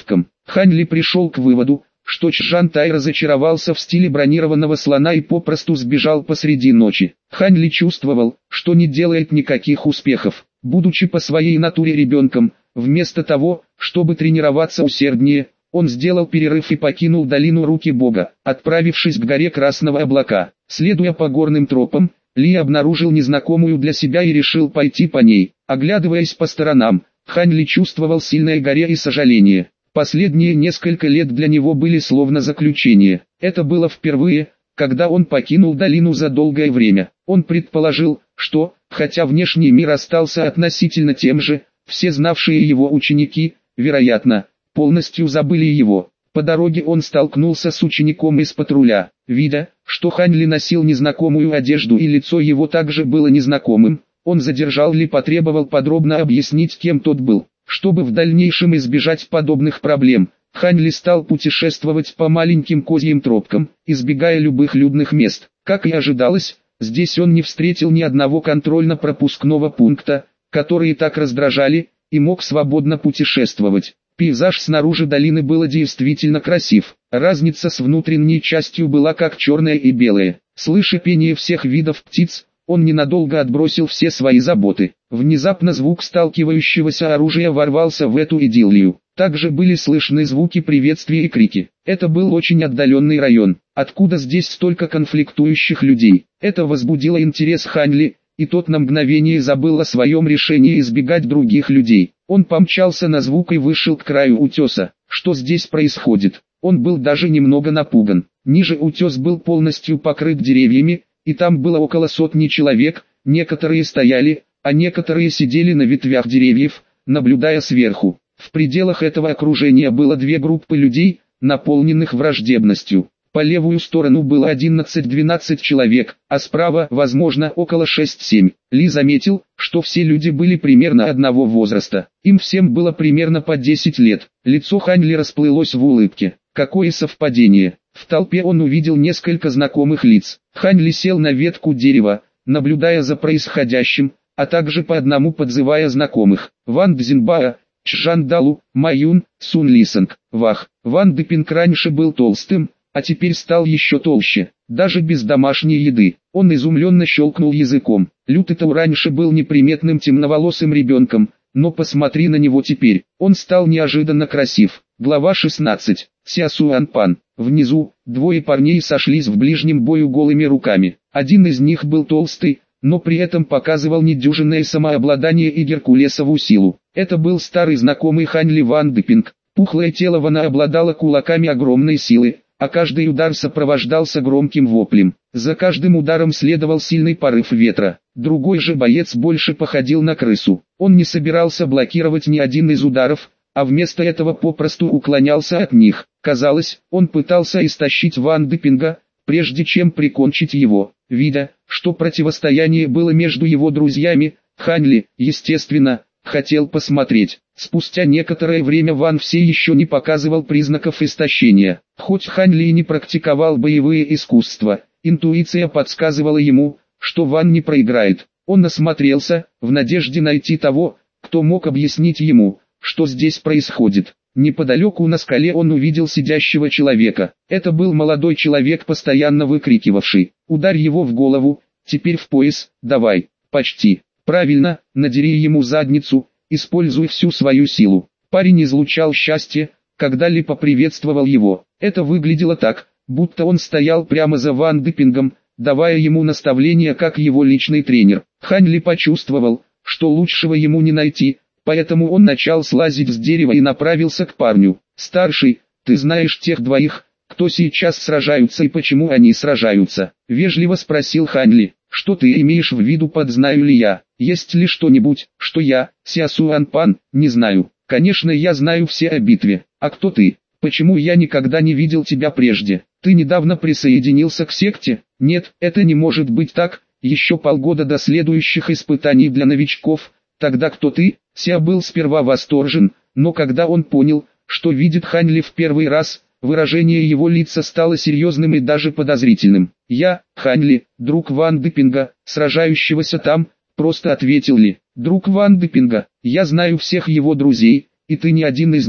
Speaker 1: Хань Ли пришел к выводу, что Чжан Тай разочаровался в стиле бронированного слона и попросту сбежал посреди ночи. Хань Ли чувствовал, что не делает никаких успехов. Будучи по своей натуре ребенком, вместо того, чтобы тренироваться усерднее, он сделал перерыв и покинул долину Руки Бога, отправившись к горе Красного Облака. Следуя по горным тропам, Ли обнаружил незнакомую для себя и решил пойти по ней. Оглядываясь по сторонам, Хань Ли чувствовал сильное горе и сожаление. Последние несколько лет для него были словно заключение. Это было впервые, когда он покинул долину за долгое время. Он предположил, что, хотя внешний мир остался относительно тем же, все знавшие его ученики, вероятно, полностью забыли его. По дороге он столкнулся с учеником из патруля. Видя, что Хань Ли носил незнакомую одежду и лицо его также было незнакомым, он задержал Ли, потребовал подробно объяснить, кем тот был. Чтобы в дальнейшем избежать подобных проблем, Хань Ли стал путешествовать по маленьким козьим тропкам, избегая любых людных мест. Как и ожидалось, здесь он не встретил ни одного контрольно-пропускного пункта, которые так раздражали, и мог свободно путешествовать. Пейзаж снаружи долины был действительно красив. Разница с внутренней частью была как черная и белая. Слыша пение всех видов птиц, он ненадолго отбросил все свои заботы. Внезапно звук сталкивающегося оружия ворвался в эту идиллию. Также были слышны звуки приветствия и крики. Это был очень отдаленный район. Откуда здесь столько конфликтующих людей? Это возбудило интерес Хань Ли, и тот на мгновение забыл о своем решении избегать других людей. Он помчался на звук и вышел к краю утеса. Что здесь происходит? Он был даже немного напуган. Ниже утес был полностью покрыт деревьями, и там было около сотни человек, некоторые стояли, а некоторые сидели на ветвях деревьев, наблюдая сверху. В пределах этого окружения было две группы людей, наполненных враждебностью. По левую сторону было 11-12 человек, а справа, возможно, около 6-7. Ли заметил, что все люди были примерно одного возраста. Им всем было примерно по 10 лет. Лицо Хань Ли расплылось в улыбке. Какое совпадение! В толпе он увидел несколько знакомых лиц. Хань Ли сел на ветку дерева, наблюдая за происходящим, а также по одному подзывая знакомых. Ван Цзиньбао, Чжан Далу, Маюн, Сун Лисанг. Вах, Ван Дыпинг раньше был толстым, а теперь стал еще толще, даже без домашней еды. Он изумленно щелкнул языком. Лютый Тау раньше был неприметным темноволосым ребенком, но посмотри на него теперь, он стал неожиданно красив. Глава 16. Сясуанпан. Внизу, двое парней сошлись в ближнем бою голыми руками. Один из них был толстый, но при этом показывал недюжинное самообладание и геркулесову силу. Это был старый знакомый Хань Ли Ван Дыпинг. Пухлое тело Вана обладало кулаками огромной силы, а каждый удар сопровождался громким воплем. За каждым ударом следовал сильный порыв ветра. Другой же боец больше походил на крысу. Он не собирался блокировать ни один из ударов, а вместо этого попросту уклонялся от них. Казалось, он пытался истощить Ван Дыпинга, прежде чем прикончить его. Видя, что противостояние было между его друзьями, Хань Ли, естественно, хотел посмотреть. Спустя некоторое время Ван все еще не показывал признаков истощения. Хоть Хань Ли не практиковал боевые искусства, интуиция подсказывала ему, что Ван не проиграет. Он осмотрелся, в надежде найти того, кто мог объяснить ему, что здесь происходит. Неподалеку на скале он увидел сидящего человека. Это был молодой человек, постоянно выкрикивавший: «Ударь его в голову, теперь в пояс, давай, почти, правильно, надери ему задницу, используй всю свою силу». Парень излучал счастье, когда Ли поприветствовал его. Это выглядело так, будто он стоял прямо за Ван Дыпингом, давая ему наставления как его личный тренер. Хань Ли почувствовал, что лучшего ему не найти, поэтому он начал слазить с дерева и направился к парню. «Старший, ты знаешь тех двоих, кто сейчас сражаются и почему они сражаются?» — вежливо спросил Хань Ли. «Что ты имеешь в виду под «знаю ли я»? Есть ли что-нибудь, что я, Сясуанпан, не знаю?» «Конечно, я знаю все о битве. А кто ты? Почему я никогда не видел тебя прежде? Ты недавно присоединился к секте?» «Нет, это не может быть так, еще полгода до следующих испытаний для новичков. Тогда кто ты?» Ся был сперва восторжен, но когда он понял, что видит Хань Ли в первый раз, выражение его лица стало серьезным и даже подозрительным. «Я, Хань Ли, друг Ван Дыпинга, сражающегося там», — просто ответил Ли. «Друг Ван Дыпинга, я знаю всех его друзей, и ты не один из них.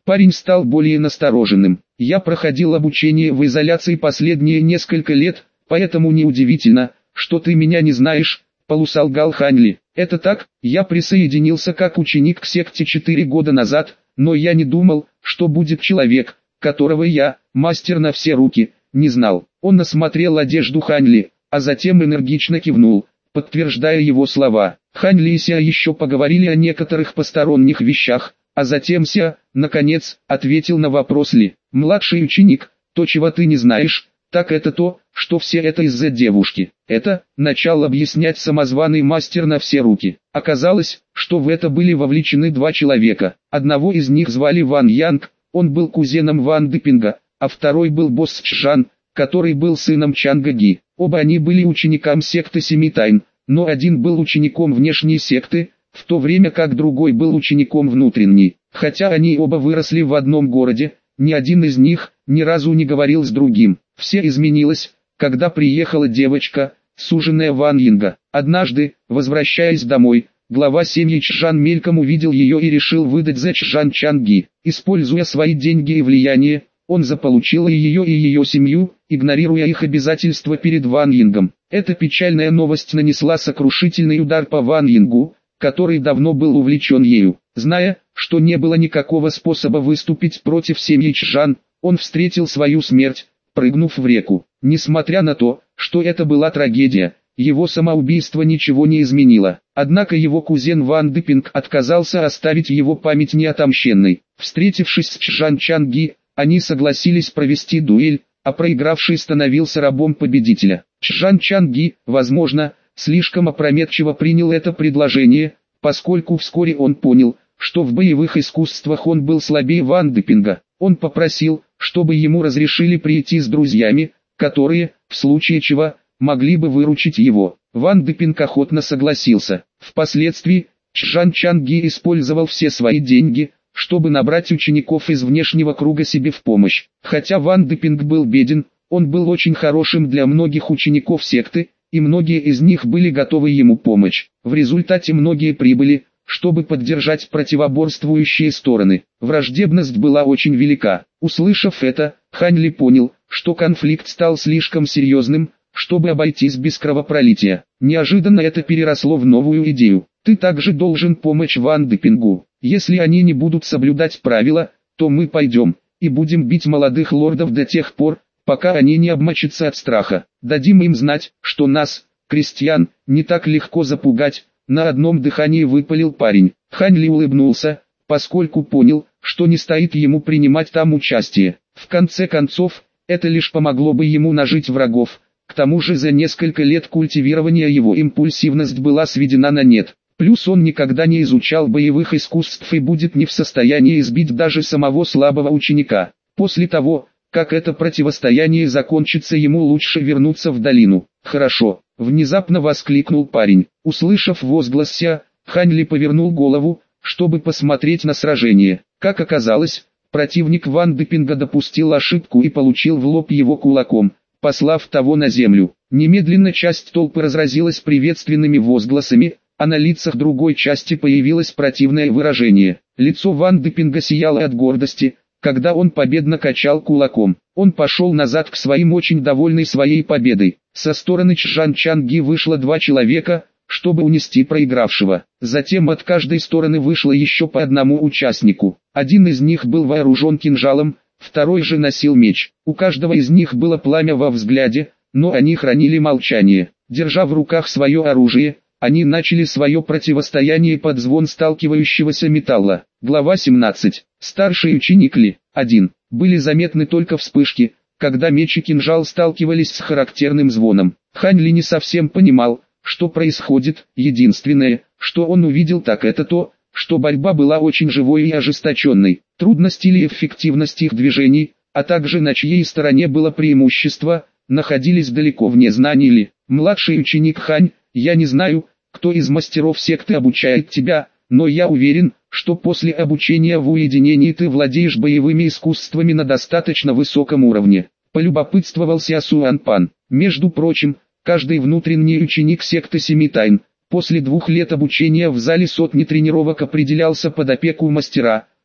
Speaker 1: Парень стал более настороженным. Я проходил обучение в изоляции последние несколько лет, поэтому неудивительно, что ты меня не знаешь, полусолгал Хань Ли. Это так, я присоединился как ученик к секте 4 года назад, но я не думал, что будет человек, которого я, мастер на все руки, не знал. Он осмотрел одежду Хань Ли, а затем энергично кивнул, подтверждая его слова. Хань Ли и Ся еще поговорили о некоторых посторонних вещах, а затем Ся, наконец, ответил на вопрос Ли. Младший ученик, то, чего ты не знаешь, так это то, что все это из-за девушки. Это, начал объяснять самозваный мастер на все руки. Оказалось, что в это были вовлечены два человека. Одного из них звали Ван Янг, он был кузеном Ван Дыпинга, а второй был босс Чжан, который был сыном Чанга Ги. Оба они были ученикам секты Семи Тайн, но один был учеником внешней секты, в то время как другой был учеником внутренней. Хотя они оба выросли в одном городе, ни один из них ни разу не говорил с другим. Все изменилось, когда приехала девочка, суженая Ван Янга. Однажды, возвращаясь домой, глава семьи Чжан мельком увидел ее и решил выдать за Чжан Чанги. Используя свои деньги и влияние, он заполучил и ее семью, игнорируя их обязательства перед Ван Янгом. Эта печальная новость нанесла сокрушительный удар по Ван Янгу, который давно был увлечен ею. Зная, что не было никакого способа выступить против семьи Чжан, он встретил свою смерть, прыгнув в реку. Несмотря на то, что это была трагедия, его самоубийство ничего не изменило. Однако его кузен Ван Дыпинг отказался оставить его память неотомщенной. Встретившись с Чжан Чанги, они согласились провести дуэль, а проигравший становился рабом победителя. Чжан Чанги, возможно, слишком опрометчиво принял это предложение, поскольку вскоре он понял, что в боевых искусствах он был слабее Ван Дыпинга. Он попросил, чтобы ему разрешили прийти с друзьями, которые, в случае чего, могли бы выручить его. Ван Дыпинг охотно согласился. Впоследствии, Чжан Чанги использовал все свои деньги, чтобы набрать учеников из внешнего круга себе в помощь. Хотя Ван Дыпинг был беден, он был очень хорошим для многих учеников секты, и многие из них были готовы ему помочь. В результате многие прибыли, чтобы поддержать противоборствующие стороны. Враждебность была очень велика. Услышав это, Хань Ли понял, что конфликт стал слишком серьезным, чтобы обойтись без кровопролития. Неожиданно это переросло в новую идею. Ты также должен помочь Ван Дыпингу. Если они не будут соблюдать правила, то мы пойдем и будем бить молодых лордов до тех пор, пока они не обмочатся от страха. Дадим им знать, что нас, крестьян, не так легко запугать. На одном дыхании выпалил парень. Хань Ли улыбнулся, поскольку понял, что не стоит ему принимать там участие. В конце концов, это лишь помогло бы ему нажить врагов. К тому же за несколько лет культивирования его импульсивность была сведена на нет. Плюс он никогда не изучал боевых искусств и будет не в состоянии избить даже самого слабого ученика. После того, как это противостояние закончится, ему лучше вернуться в долину. «Хорошо», — внезапно воскликнул парень. Услышав возглас Ся, Хань Ли повернул голову, чтобы посмотреть на сражение. Как оказалось, противник Ван Дыпинга допустил ошибку и получил в лоб его кулаком, послав того на землю. Немедленно часть толпы разразилась приветственными возгласами, а на лицах другой части появилось противное выражение. Лицо Ван Дыпинга сияло от гордости, когда он победно качал кулаком. Он пошел назад к своим, очень довольный своей победой. Со стороны Чжан Чанги вышло два человека, чтобы унести проигравшего. Затем от каждой стороны вышло еще по одному участнику. Один из них был вооружен кинжалом, второй же носил меч. У каждого из них было пламя во взгляде, но они хранили молчание. Держа в руках свое оружие, они начали свое противостояние под звон сталкивающегося металла. Глава 17. Старший ученик Ли. 1. Были заметны только вспышки, когда меч и кинжал сталкивались с характерным звоном. Хань Ли не совсем понимал, что происходит. Единственное, что он увидел, так это то, что борьба была очень живой и ожесточенной. Трудность или эффективность их движений, а также на чьей стороне было преимущество, находились далеко вне знаний Ли. Младший ученик Хань, я не знаю, кто из мастеров секты обучает тебя, но я уверен, что после обучения в уединении ты владеешь боевыми искусствами на достаточно высоком уровне. Полюбопытствовал Ся Суанпан. Между прочим, каждый внутренний ученик секты Семи Тайн, после 2 лет обучения в зале сотни тренировок определялся под опеку мастера,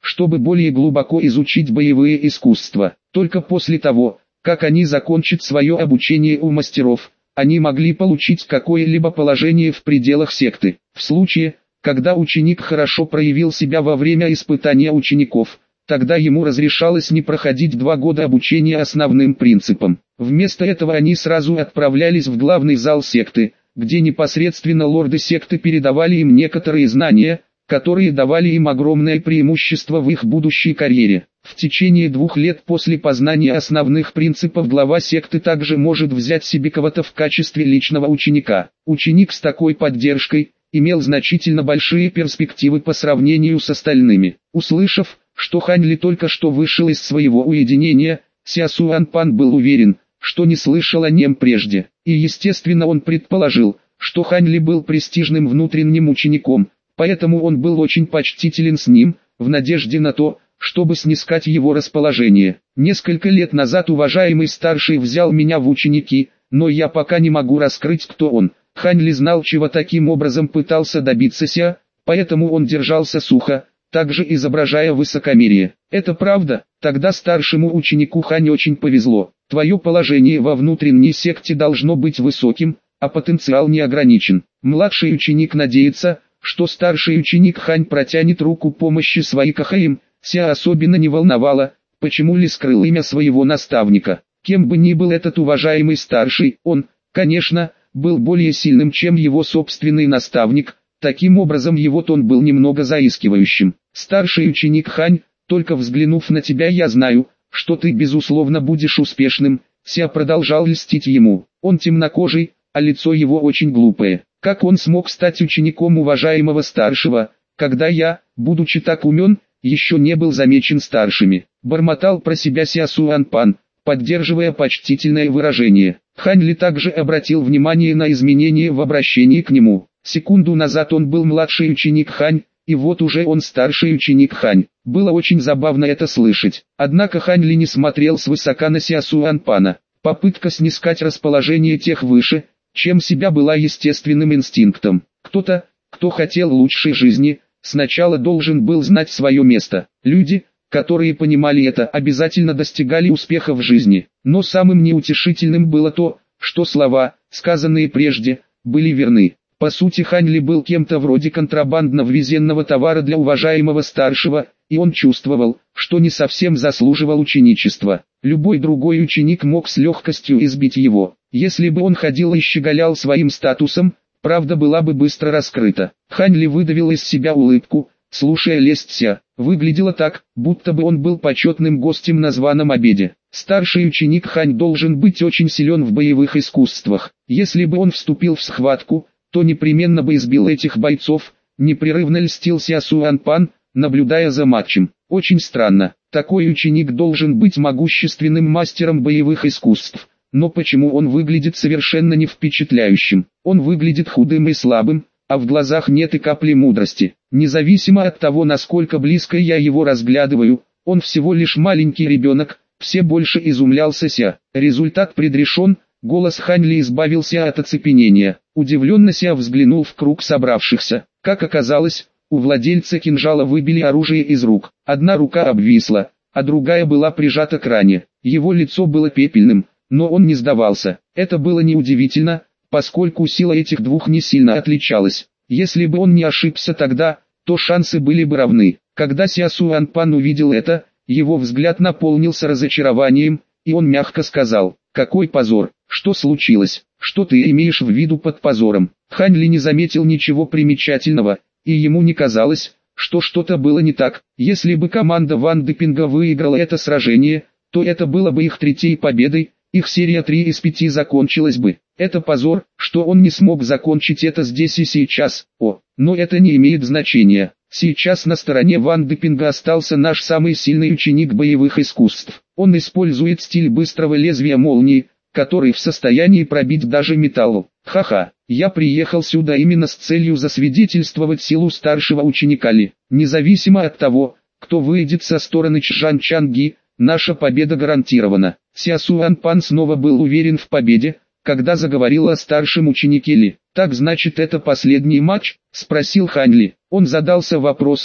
Speaker 1: чтобы более глубоко изучить боевые искусства. Только после того, как они закончат свое обучение у мастеров, они могли получить какое-либо положение в пределах секты. В случае, когда ученик хорошо проявил себя во время испытания учеников, тогда ему разрешалось не проходить 2 года обучения основным принципам. Вместо этого они сразу отправлялись в главный зал секты, где непосредственно лорды секты передавали им некоторые знания, которые давали им огромное преимущество в их будущей карьере. В течение 2 лет после познания основных принципов глава секты также может взять себе кого-то в качестве личного ученика. Ученик с такой поддержкой имел значительно большие перспективы по сравнению с остальными. Услышав, что Хань Ли только что вышел из своего уединения, Ся Суанпан был уверен, что не слышал о нем прежде, и естественно он предположил, что Хань Ли был престижным внутренним учеником, поэтому он был очень почтителен с ним, в надежде на то, чтобы снискать его расположение. Несколько лет назад уважаемый старший взял меня в ученики, но я пока не могу раскрыть, кто он. Хань Ли знал, чего таким образом пытался добиться Ся, поэтому он держался сухо, также изображая высокомерие. Это правда? Тогда старшему ученику Хань очень повезло. Твое положение во внутренней секте должно быть высоким, а потенциал не ограничен. Младший ученик надеется, что старший ученик Хань протянет руку помощи своим Кахаим. Ся особенно не волновало, почему Ли скрыл имя своего наставника. Кем бы ни был этот уважаемый старший, он, конечно, был более сильным, чем его собственный наставник. Таким образом его тон был немного заискивающим. Старший ученик Хань, только взглянув на тебя я знаю, что ты безусловно будешь успешным. Ся продолжал льстить ему. Он темнокожий, а лицо его очень глупое. Как он смог стать учеником уважаемого старшего, когда я, будучи так умен, еще не был замечен старшими? Бормотал про себя Ся Суанпан, поддерживая почтительное выражение. Хань Ли также обратил внимание на изменения в обращении к нему. Секунду назад он был младший ученик Хань, и вот уже он старший ученик Хань. Было очень забавно это слышать. Однако Хань Ли не смотрел свысока на Ся Суанпана. Попытка снискать расположение тех выше, чем себя, была естественным инстинктом. Кто-то, кто хотел лучшей жизни, сначала должен был знать свое место. Люди, которые понимали это, обязательно достигали успеха в жизни. Но самым неутешительным было то, что слова, сказанные прежде, были верны. По сути Хань Ли был кем-то вроде контрабандно ввезенного товара для уважаемого старшего, и он чувствовал, что не совсем заслуживал ученичества. Любой другой ученик мог с легкостью избить его. Если бы он ходил и щеголял своим статусом, правда была бы быстро раскрыта. Хань Ли выдавил из себя улыбку, слушая лесть Ся. Выглядело так, будто бы он был почетным гостем на званом обеде. Старший ученик Хань должен быть очень силен в боевых искусствах. Если бы он вступил в схватку, то непременно бы избил этих бойцов. Непрерывно льстил Ся Суанпан, наблюдая за матчем. Очень странно, такой ученик должен быть могущественным мастером боевых искусств. Но почему он выглядит совершенно не впечатляющим? Он выглядит худым и слабым, а в глазах нет и капли мудрости. Независимо от того, насколько близко я его разглядываю, он всего лишь маленький ребенок. Все больше изумлялся Ся. Результат предрешен. Голос Хань Ли избавился от оцепенения. Удивленно Ся взглянул в круг собравшихся. Как оказалось, у владельца кинжала выбили оружие из рук. Одна рука обвисла, а другая была прижата к ране. Его лицо было пепельным, но он не сдавался. Это было неудивительно, поскольку сила этих двух не сильно отличалась. Если бы он не ошибся тогда, то шансы были бы равны. Когда Ся Суанпан увидел это, его взгляд наполнился разочарованием, и он мягко сказал: «Какой позор! Что случилось? Что ты имеешь в виду под позором?» Хань Ли не заметил ничего примечательного, и ему не казалось, что что-то было не так. Если бы команда Ван Депинга выиграла это сражение, то это было бы их 3-й победой, их серия 3 из 5 закончилась бы. Это позор, что он не смог закончить это здесь и сейчас. Но это не имеет значения. Сейчас на стороне Ван Депинга остался наш самый сильный ученик боевых искусств. Он использует стиль быстрого лезвия молнии, который в состоянии пробить даже металл. Ха-ха, я приехал сюда именно с целью засвидетельствовать силу старшего ученика Ли. Независимо от того, кто выйдет со стороны Чжан Чанги, наша победа гарантирована. Ся Суанпан снова был уверен в победе, когда заговорил о старшем ученике Ли. «Так значит это последний матч?» – спросил Хань Ли. Он задался вопросом,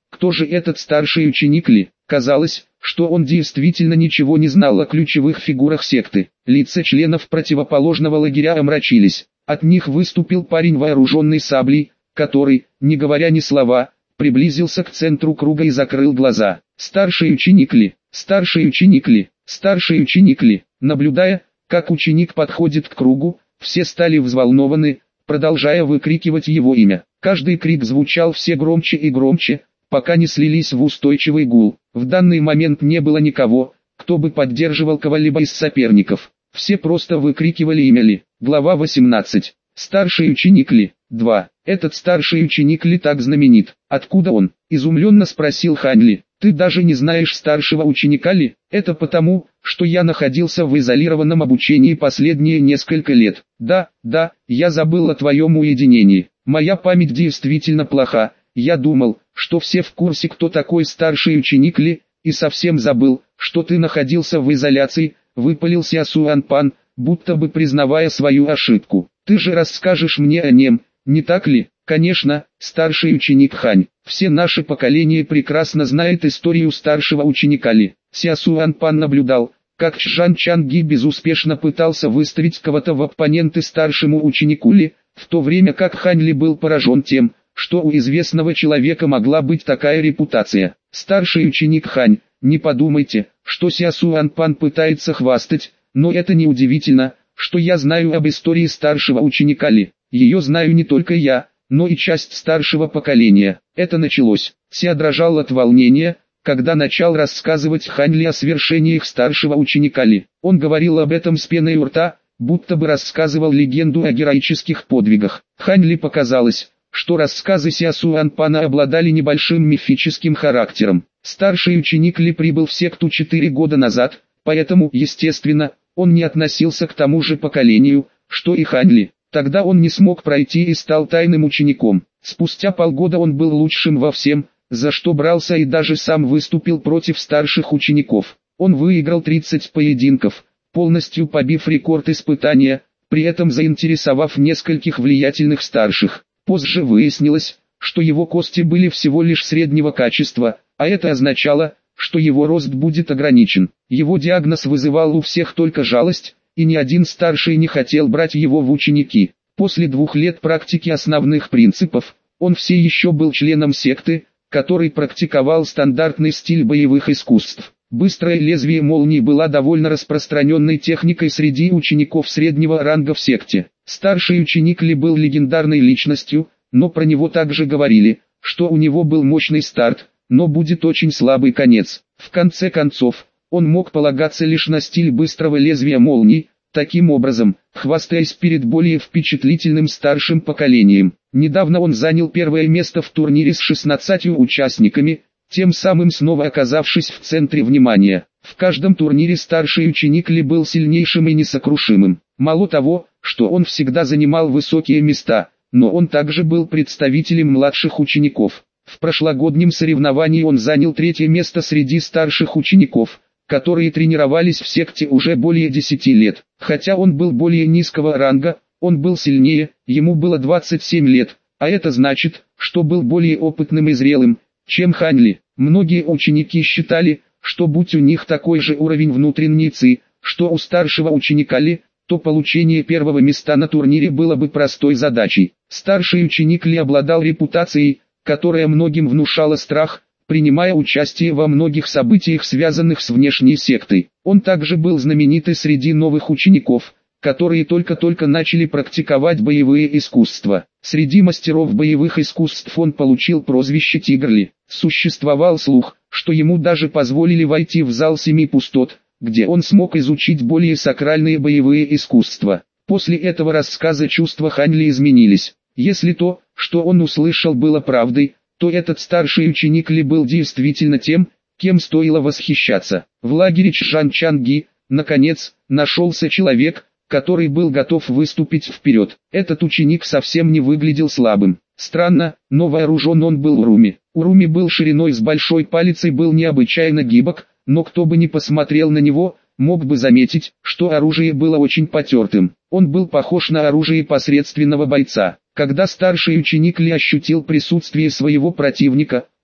Speaker 1: Кто же этот старший ученик Ли? Казалось, что он действительно ничего не знал о ключевых фигурах секты. Лица членов противоположного лагеря омрачились. От них выступил парень, вооруженный саблей, который, не говоря ни слова, приблизился к центру круга и закрыл глаза. Старший ученик Ли, старший ученик Ли, старший ученик Ли. Наблюдая, как ученик подходит к кругу, все стали взволнованы, продолжая выкрикивать его имя. Каждый крик звучал все громче и громче, пока не слились в устойчивый гул. В данный момент не было никого, кто бы поддерживал кого-либо из соперников. Все просто выкрикивали имя Ли. Глава 18. Старший ученик Ли. 2. Этот старший ученик Ли так знаменит. Откуда он? Изумленно спросил Хань Ли. Ты даже не знаешь старшего ученика Ли? Это потому, что я находился в изолированном обучении последние несколько лет. Да, я забыл о твоем уединении. Моя память действительно плоха. Я думал, что все в курсе, кто такой старший ученик Ли, и совсем забыл, что ты находился в изоляции, выпалил Ся Суанпан, будто бы признавая свою ошибку. Ты же расскажешь мне о нем, не так ли? Конечно, старший ученик Хань. Все наше поколение прекрасно знает историю старшего ученика Ли. Ся Суанпан наблюдал, как Чжан Чанги безуспешно пытался выставить кого-то в оппоненты старшему ученику Ли, в то время как Хань Ли был поражен тем, что у известного человека могла быть такая репутация. Старший ученик Хань, не подумайте, что Ся Суанпан пытается хвастать, но это не удивительно, что я знаю об истории старшего ученика Ли. Ее знаю не только я, но и часть старшего поколения. Это началось. Ся дрожал от волнения, когда начал рассказывать Хань Ли о свершениях старшего ученика Ли. Он говорил об этом с пеной у рта, будто бы рассказывал легенду о героических подвигах. Хань Ли показалось, что рассказы Ся Суанпана обладали небольшим мифическим характером. Старший ученик Ли прибыл в секту 4 года назад, поэтому, естественно, он не относился к тому же поколению, что и Хань Ли. Тогда он не смог пройти и стал тайным учеником. Спустя полгода он был лучшим во всем, за что брался и даже сам выступил против старших учеников. Он выиграл 30 поединков, полностью побив рекорд испытания, при этом заинтересовав нескольких влиятельных старших. Позже выяснилось, что его кости были всего лишь среднего качества, а это означало, что его рост будет ограничен. Его диагноз вызывал у всех только жалость, и ни один старший не хотел брать его в ученики. После 2 лет практики основных принципов, он все еще был членом секты, который практиковал стандартный стиль боевых искусств. Быстрое лезвие молнии была довольно распространенной техникой среди учеников среднего ранга в секте. Старший ученик Ли был легендарной личностью, но про него также говорили, что у него был мощный старт, но будет очень слабый конец. В конце концов, он мог полагаться лишь на стиль быстрого лезвия молний, таким образом, хвастаясь перед более впечатлительным старшим поколением. Недавно он занял первое место в турнире с 16 участниками, тем самым снова оказавшись в центре внимания. В каждом турнире старший ученик Ли был сильнейшим и несокрушимым. Мало того, что он всегда занимал высокие места, но он также был представителем младших учеников. В прошлогоднем соревновании он занял 3-е место среди старших учеников, которые тренировались в секте уже более 10 лет. Хотя он был более низкого ранга, он был сильнее, ему было 27 лет, а это значит, что был более опытным и зрелым, чем Хань Ли. Многие ученики считали, что будь у них такой же уровень внутренней ци, что у старшего ученика Ли, то получение 1-го места на турнире было бы простой задачей. Старший ученик Ли обладал репутацией, которая многим внушала страх, принимая участие во многих событиях, связанных с внешней сектой. Он также был знаменитый среди новых учеников, которые только-только начали практиковать боевые искусства. Среди мастеров боевых искусств он получил прозвище «Тигр Ли». Существовал слух, что ему даже позволили войти в зал 7 пустот, где он смог изучить более сакральные боевые искусства. После этого рассказа чувства Хань Ли изменились. Если то, что он услышал, было правдой, то этот старший ученик Ли был действительно тем, кем стоило восхищаться. В лагере Чжан Чанги, наконец, нашелся человек, который был готов выступить вперед. Этот ученик совсем не выглядел слабым. Странно, но вооружен он был Уруми. Уруми был шириной с большой палец и был необычайно гибок, но кто бы ни посмотрел на него, мог бы заметить, что оружие было очень потертым. Он был похож на оружие посредственного бойца. Когда старший ученик Ли ощутил присутствие своего противника,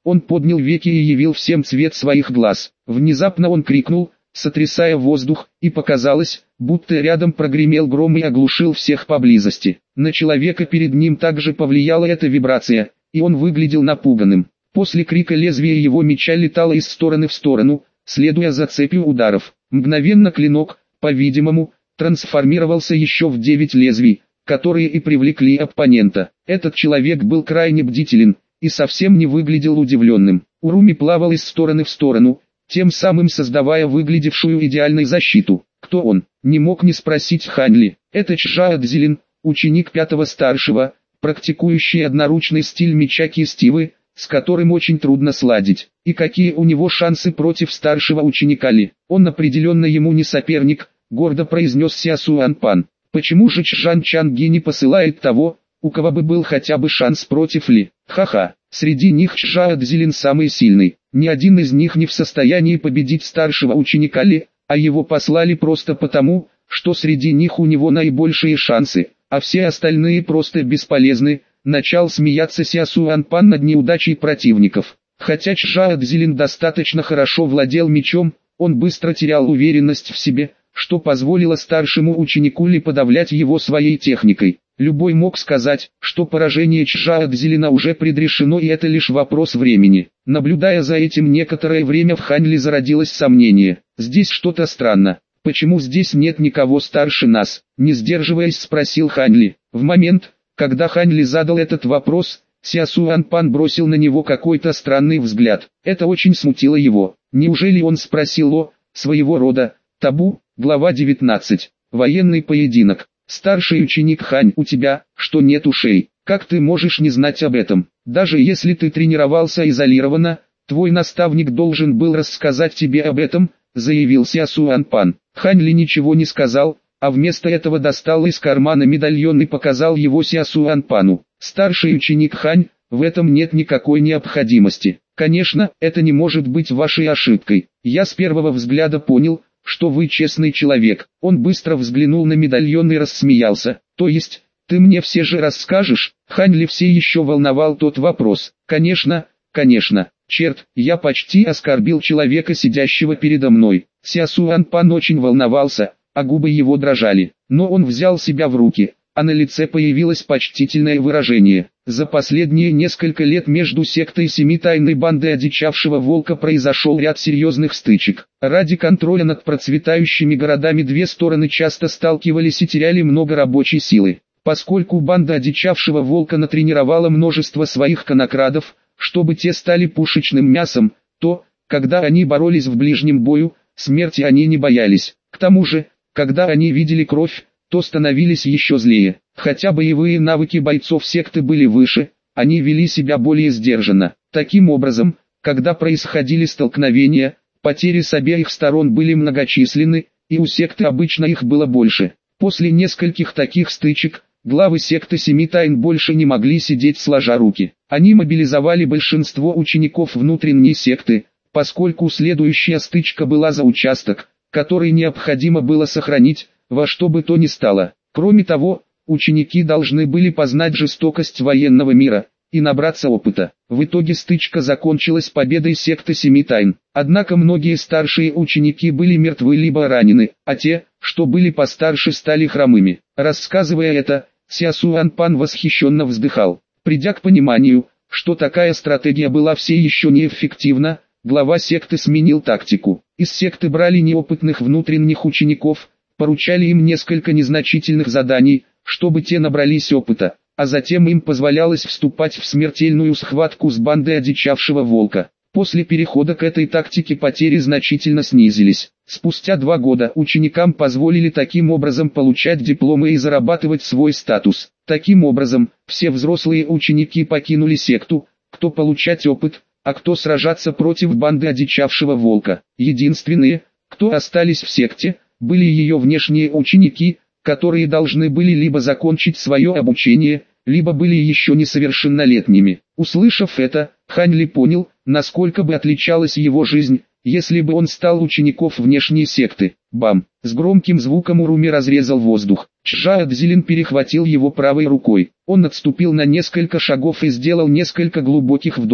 Speaker 1: Он поднял веки и явил всем цвет своих глаз. Внезапно он крикнул, сотрясая воздух, и показалось, будто рядом прогремел гром и оглушил всех поблизости. На человека перед ним также повлияла эта вибрация, и он выглядел напуганным. После крика лезвие его меча летало из стороны в сторону, следуя за цепью ударов. Мгновенно клинок, по-видимому, трансформировался еще в 9 лезвий, которые и привлекли оппонента. Этот человек был крайне бдителен, и совсем не выглядел удивленным. Уруми плавал из стороны в сторону, тем самым создавая выглядевшую идеальной защиту. Кто он? Не мог не спросить Хань Ли. Это Чжао-Цзилин, ученик 5-го старшего, практикующий одноручный стиль меча кистивы, с которым очень трудно сладить. И какие у него шансы против старшего ученика Ли? Он определенно ему не соперник, гордо произнес Ся Суанпан. Почему же Чжан Чанги не посылает того, у кого бы был хотя бы шанс против Ли? Ха-ха, среди них Чжао-Цзилин самый сильный. Ни один из них не в состоянии победить старшего ученика Ли, а его послали просто потому, что среди них у него наибольшие шансы, а все остальные просто бесполезны. Начал смеяться Ся Суанпан над неудачей противников. Хотя Чжао-Цзилин достаточно хорошо владел мечом, он быстро терял уверенность в себе, что позволило старшему ученику Ли подавлять его своей техникой. Любой мог сказать, что поражение Чжао-Цзилина уже предрешено и это лишь вопрос времени. Наблюдая за этим некоторое время в Хань Ли зародилось сомнение. Здесь что-то странно. Почему здесь нет никого старше нас? Не сдерживаясь, спросил Хань Ли. В момент, когда Хань Ли задал этот вопрос, Ся Суанпан бросил на него какой-то странный взгляд. Это очень смутило его. Неужели он спросил о своего рода табу? Глава 19. Военный поединок. Старший ученик Хань, у тебя, что нет ушей? Как ты можешь не знать об этом? Даже если ты тренировался изолированно, твой наставник должен был рассказать тебе об этом, заявил Ся Суанпан. Хань Ли ничего не сказал, а вместо этого достал из кармана медальон и показал его Ся Суанпану. Старший ученик Хань, в этом нет никакой необходимости. Конечно, это не может быть вашей ошибкой. Я с первого взгляда понял, что вы честный человек. Он быстро взглянул на медальон и рассмеялся. То есть, ты мне все же расскажешь? Хань Ли все еще волновал тот вопрос. Конечно, конечно. Черт, я почти оскорбил человека, сидящего передо мной. Ся Суанпан очень волновался, а губы его дрожали. Но он взял себя в руки, а на лице появилось почтительное выражение. За последние несколько лет между сектой Семи Тайной Банды Одичавшего Волка произошел ряд серьезных стычек. Ради контроля над процветающими городами две стороны часто сталкивались и теряли много рабочей силы. Поскольку банда Одичавшего Волка натренировала множество своих конокрадов, чтобы те стали пушечным мясом, то, когда они боролись в ближнем бою, смерти они не боялись. К тому же, когда они видели кровь, то становились еще злее. Хотя боевые навыки бойцов секты были выше, они вели себя более сдержанно. Таким образом, когда происходили столкновения, потери с обеих сторон были многочисленны, и у секты обычно их было больше. После нескольких таких стычек, главы секты Семи Тайн больше не могли сидеть сложа руки. Они мобилизовали большинство учеников внутренней секты, поскольку следующая стычка была за участок, который необходимо было сохранить, во что бы то ни стало. Кроме того, ученики должны были познать жестокость военного мира и набраться опыта. В итоге стычка закончилась победой секты Семи Тайн. Однако многие старшие ученики были мертвы либо ранены, а те, что были постарше, стали хромыми. Рассказывая это, Ся Суанпан восхищенно вздыхал. Придя к пониманию, что такая стратегия была все еще неэффективна, глава секты сменил тактику. Из секты брали неопытных внутренних учеников, поручали им несколько незначительных заданий, чтобы те набрались опыта, а затем им позволялось вступать в смертельную схватку с бандой Одичавшего Волка. После перехода к этой тактике потери значительно снизились. Спустя 2 года ученикам позволили таким образом получать дипломы и зарабатывать свой статус. Таким образом, все взрослые ученики покинули секту, кто получать опыт, а кто сражаться против банды Одичавшего Волка. Единственные, кто остались в секте, были ее внешние ученики, которые должны были либо закончить свое обучение, либо были еще несовершеннолетними. Услышав это, Хань Ли понял, насколько бы отличалась его жизнь, если бы он стал учеником внешней секты. Бам! С громким звуком Уруми разрезал воздух. Чжао-Цзилин перехватил его правой рукой. Он отступил на несколько шагов и сделал несколько глубоких вдохов.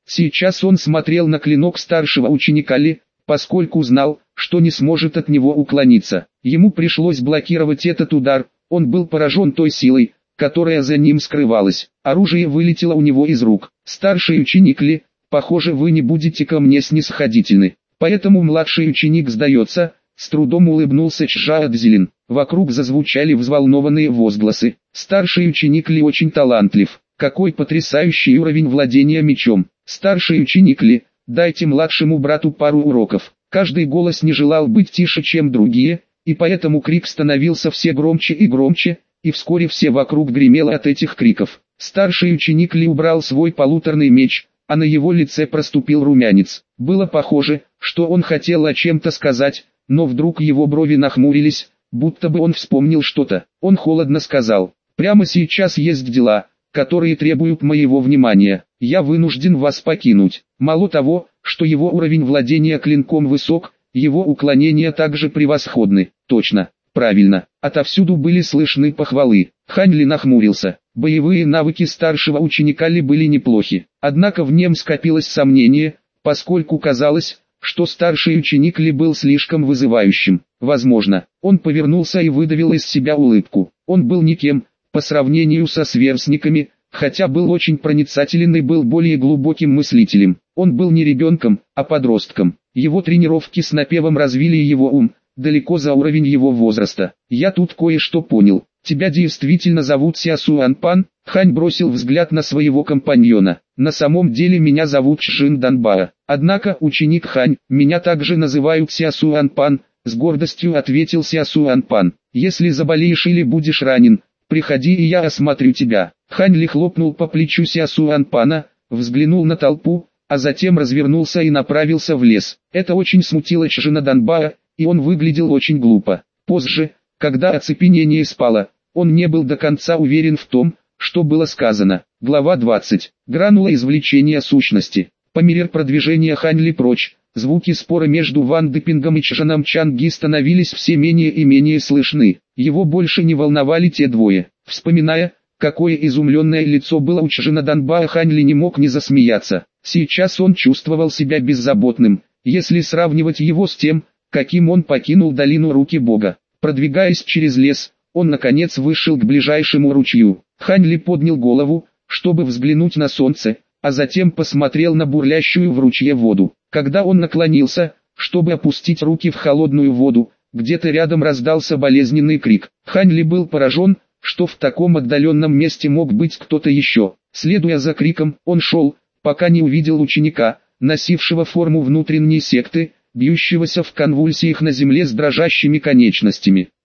Speaker 1: Сейчас он смотрел на клинок старшего ученика Ли, поскольку знал, что не сможет от него уклониться. Ему пришлось блокировать этот удар, он был поражен той силой, которая за ним скрывалась. Оружие вылетело у него из рук. Старший ученик Ли, похоже, вы не будете ко мне снисходительны. Поэтому младший ученик сдается, с трудом улыбнулся Чжаодзилин. Вокруг зазвучали взволнованные возгласы. Старший ученик Ли очень талантлив. Какой потрясающий уровень владения мечом. Старший ученик Ли, дайте младшему брату пару уроков. Каждый голос не желал быть тише, чем другие, и поэтому крик становился все громче и громче, и вскоре все вокруг гремело от этих криков. Старший ученик Ли убрал свой полуторный меч, а на его лице проступил румянец. Было похоже, что он хотел о чем-то сказать, но вдруг его брови нахмурились, будто бы он вспомнил что-то. Он холодно сказал: «Прямо сейчас есть дела, которые требуют моего внимания. Я вынужден вас покинуть». Мало того, что его уровень владения клинком высок, его уклонения также превосходны. Точно, правильно, отовсюду были слышны похвалы. Хань Ли нахмурился. Боевые навыки старшего ученика Ли были неплохи. Однако в нем скопилось сомнение, поскольку казалось, что старший ученик Ли был слишком вызывающим. Возможно, он повернулся и выдавил из себя улыбку. Он был никем, по сравнению со сверстниками, хотя был очень проницателен и был более глубоким мыслителем. Он был не ребенком, а подростком. Его тренировки с напевом развили его ум, далеко за уровень его возраста. «Я тут кое-что понял. Тебя действительно зовут Ся Суанпан?» Хань бросил взгляд на своего компаньона. «На самом деле меня зовут Чжин Данбао. Однако, ученик Хань, меня также называют Ся Суанпан», с гордостью ответил Ся Суанпан. «Если заболеешь или будешь ранен, приходи и я осмотрю тебя». Хань Ли хлопнул по плечу Ся Суанпана, взглянул на толпу, а затем развернулся и направился в лес. Это очень смутило Чжина Данбао, и он выглядел очень глупо. Позже, когда оцепенение спало, он не был до конца уверен в том, что было сказано. Глава 20. Гранула извлечения сущности. По мере продвижения Хань Ли прочь, звуки спора между Ван Депингом и Чжаном Чанги становились все менее и менее слышны. Его больше не волновали те двое. Вспоминая, какое изумленное лицо было у Чжина Данбао, Хань Ли не мог не засмеяться. Сейчас он чувствовал себя беззаботным, если сравнивать его с тем, каким он покинул долину руки Бога. Продвигаясь через лес, он наконец вышел к ближайшему ручью. Хань Ли поднял голову, чтобы взглянуть на солнце, а затем посмотрел на бурлящую в ручье воду. Когда он наклонился, чтобы опустить руки в холодную воду, где-то рядом раздался болезненный крик. Хань Ли был поражен, что в таком отдаленном месте мог быть кто-то еще. Следуя за криком, он шел, пока не увидел ученика, носившего форму внутренней секты, бьющегося в конвульсиях на земле с дрожащими конечностями.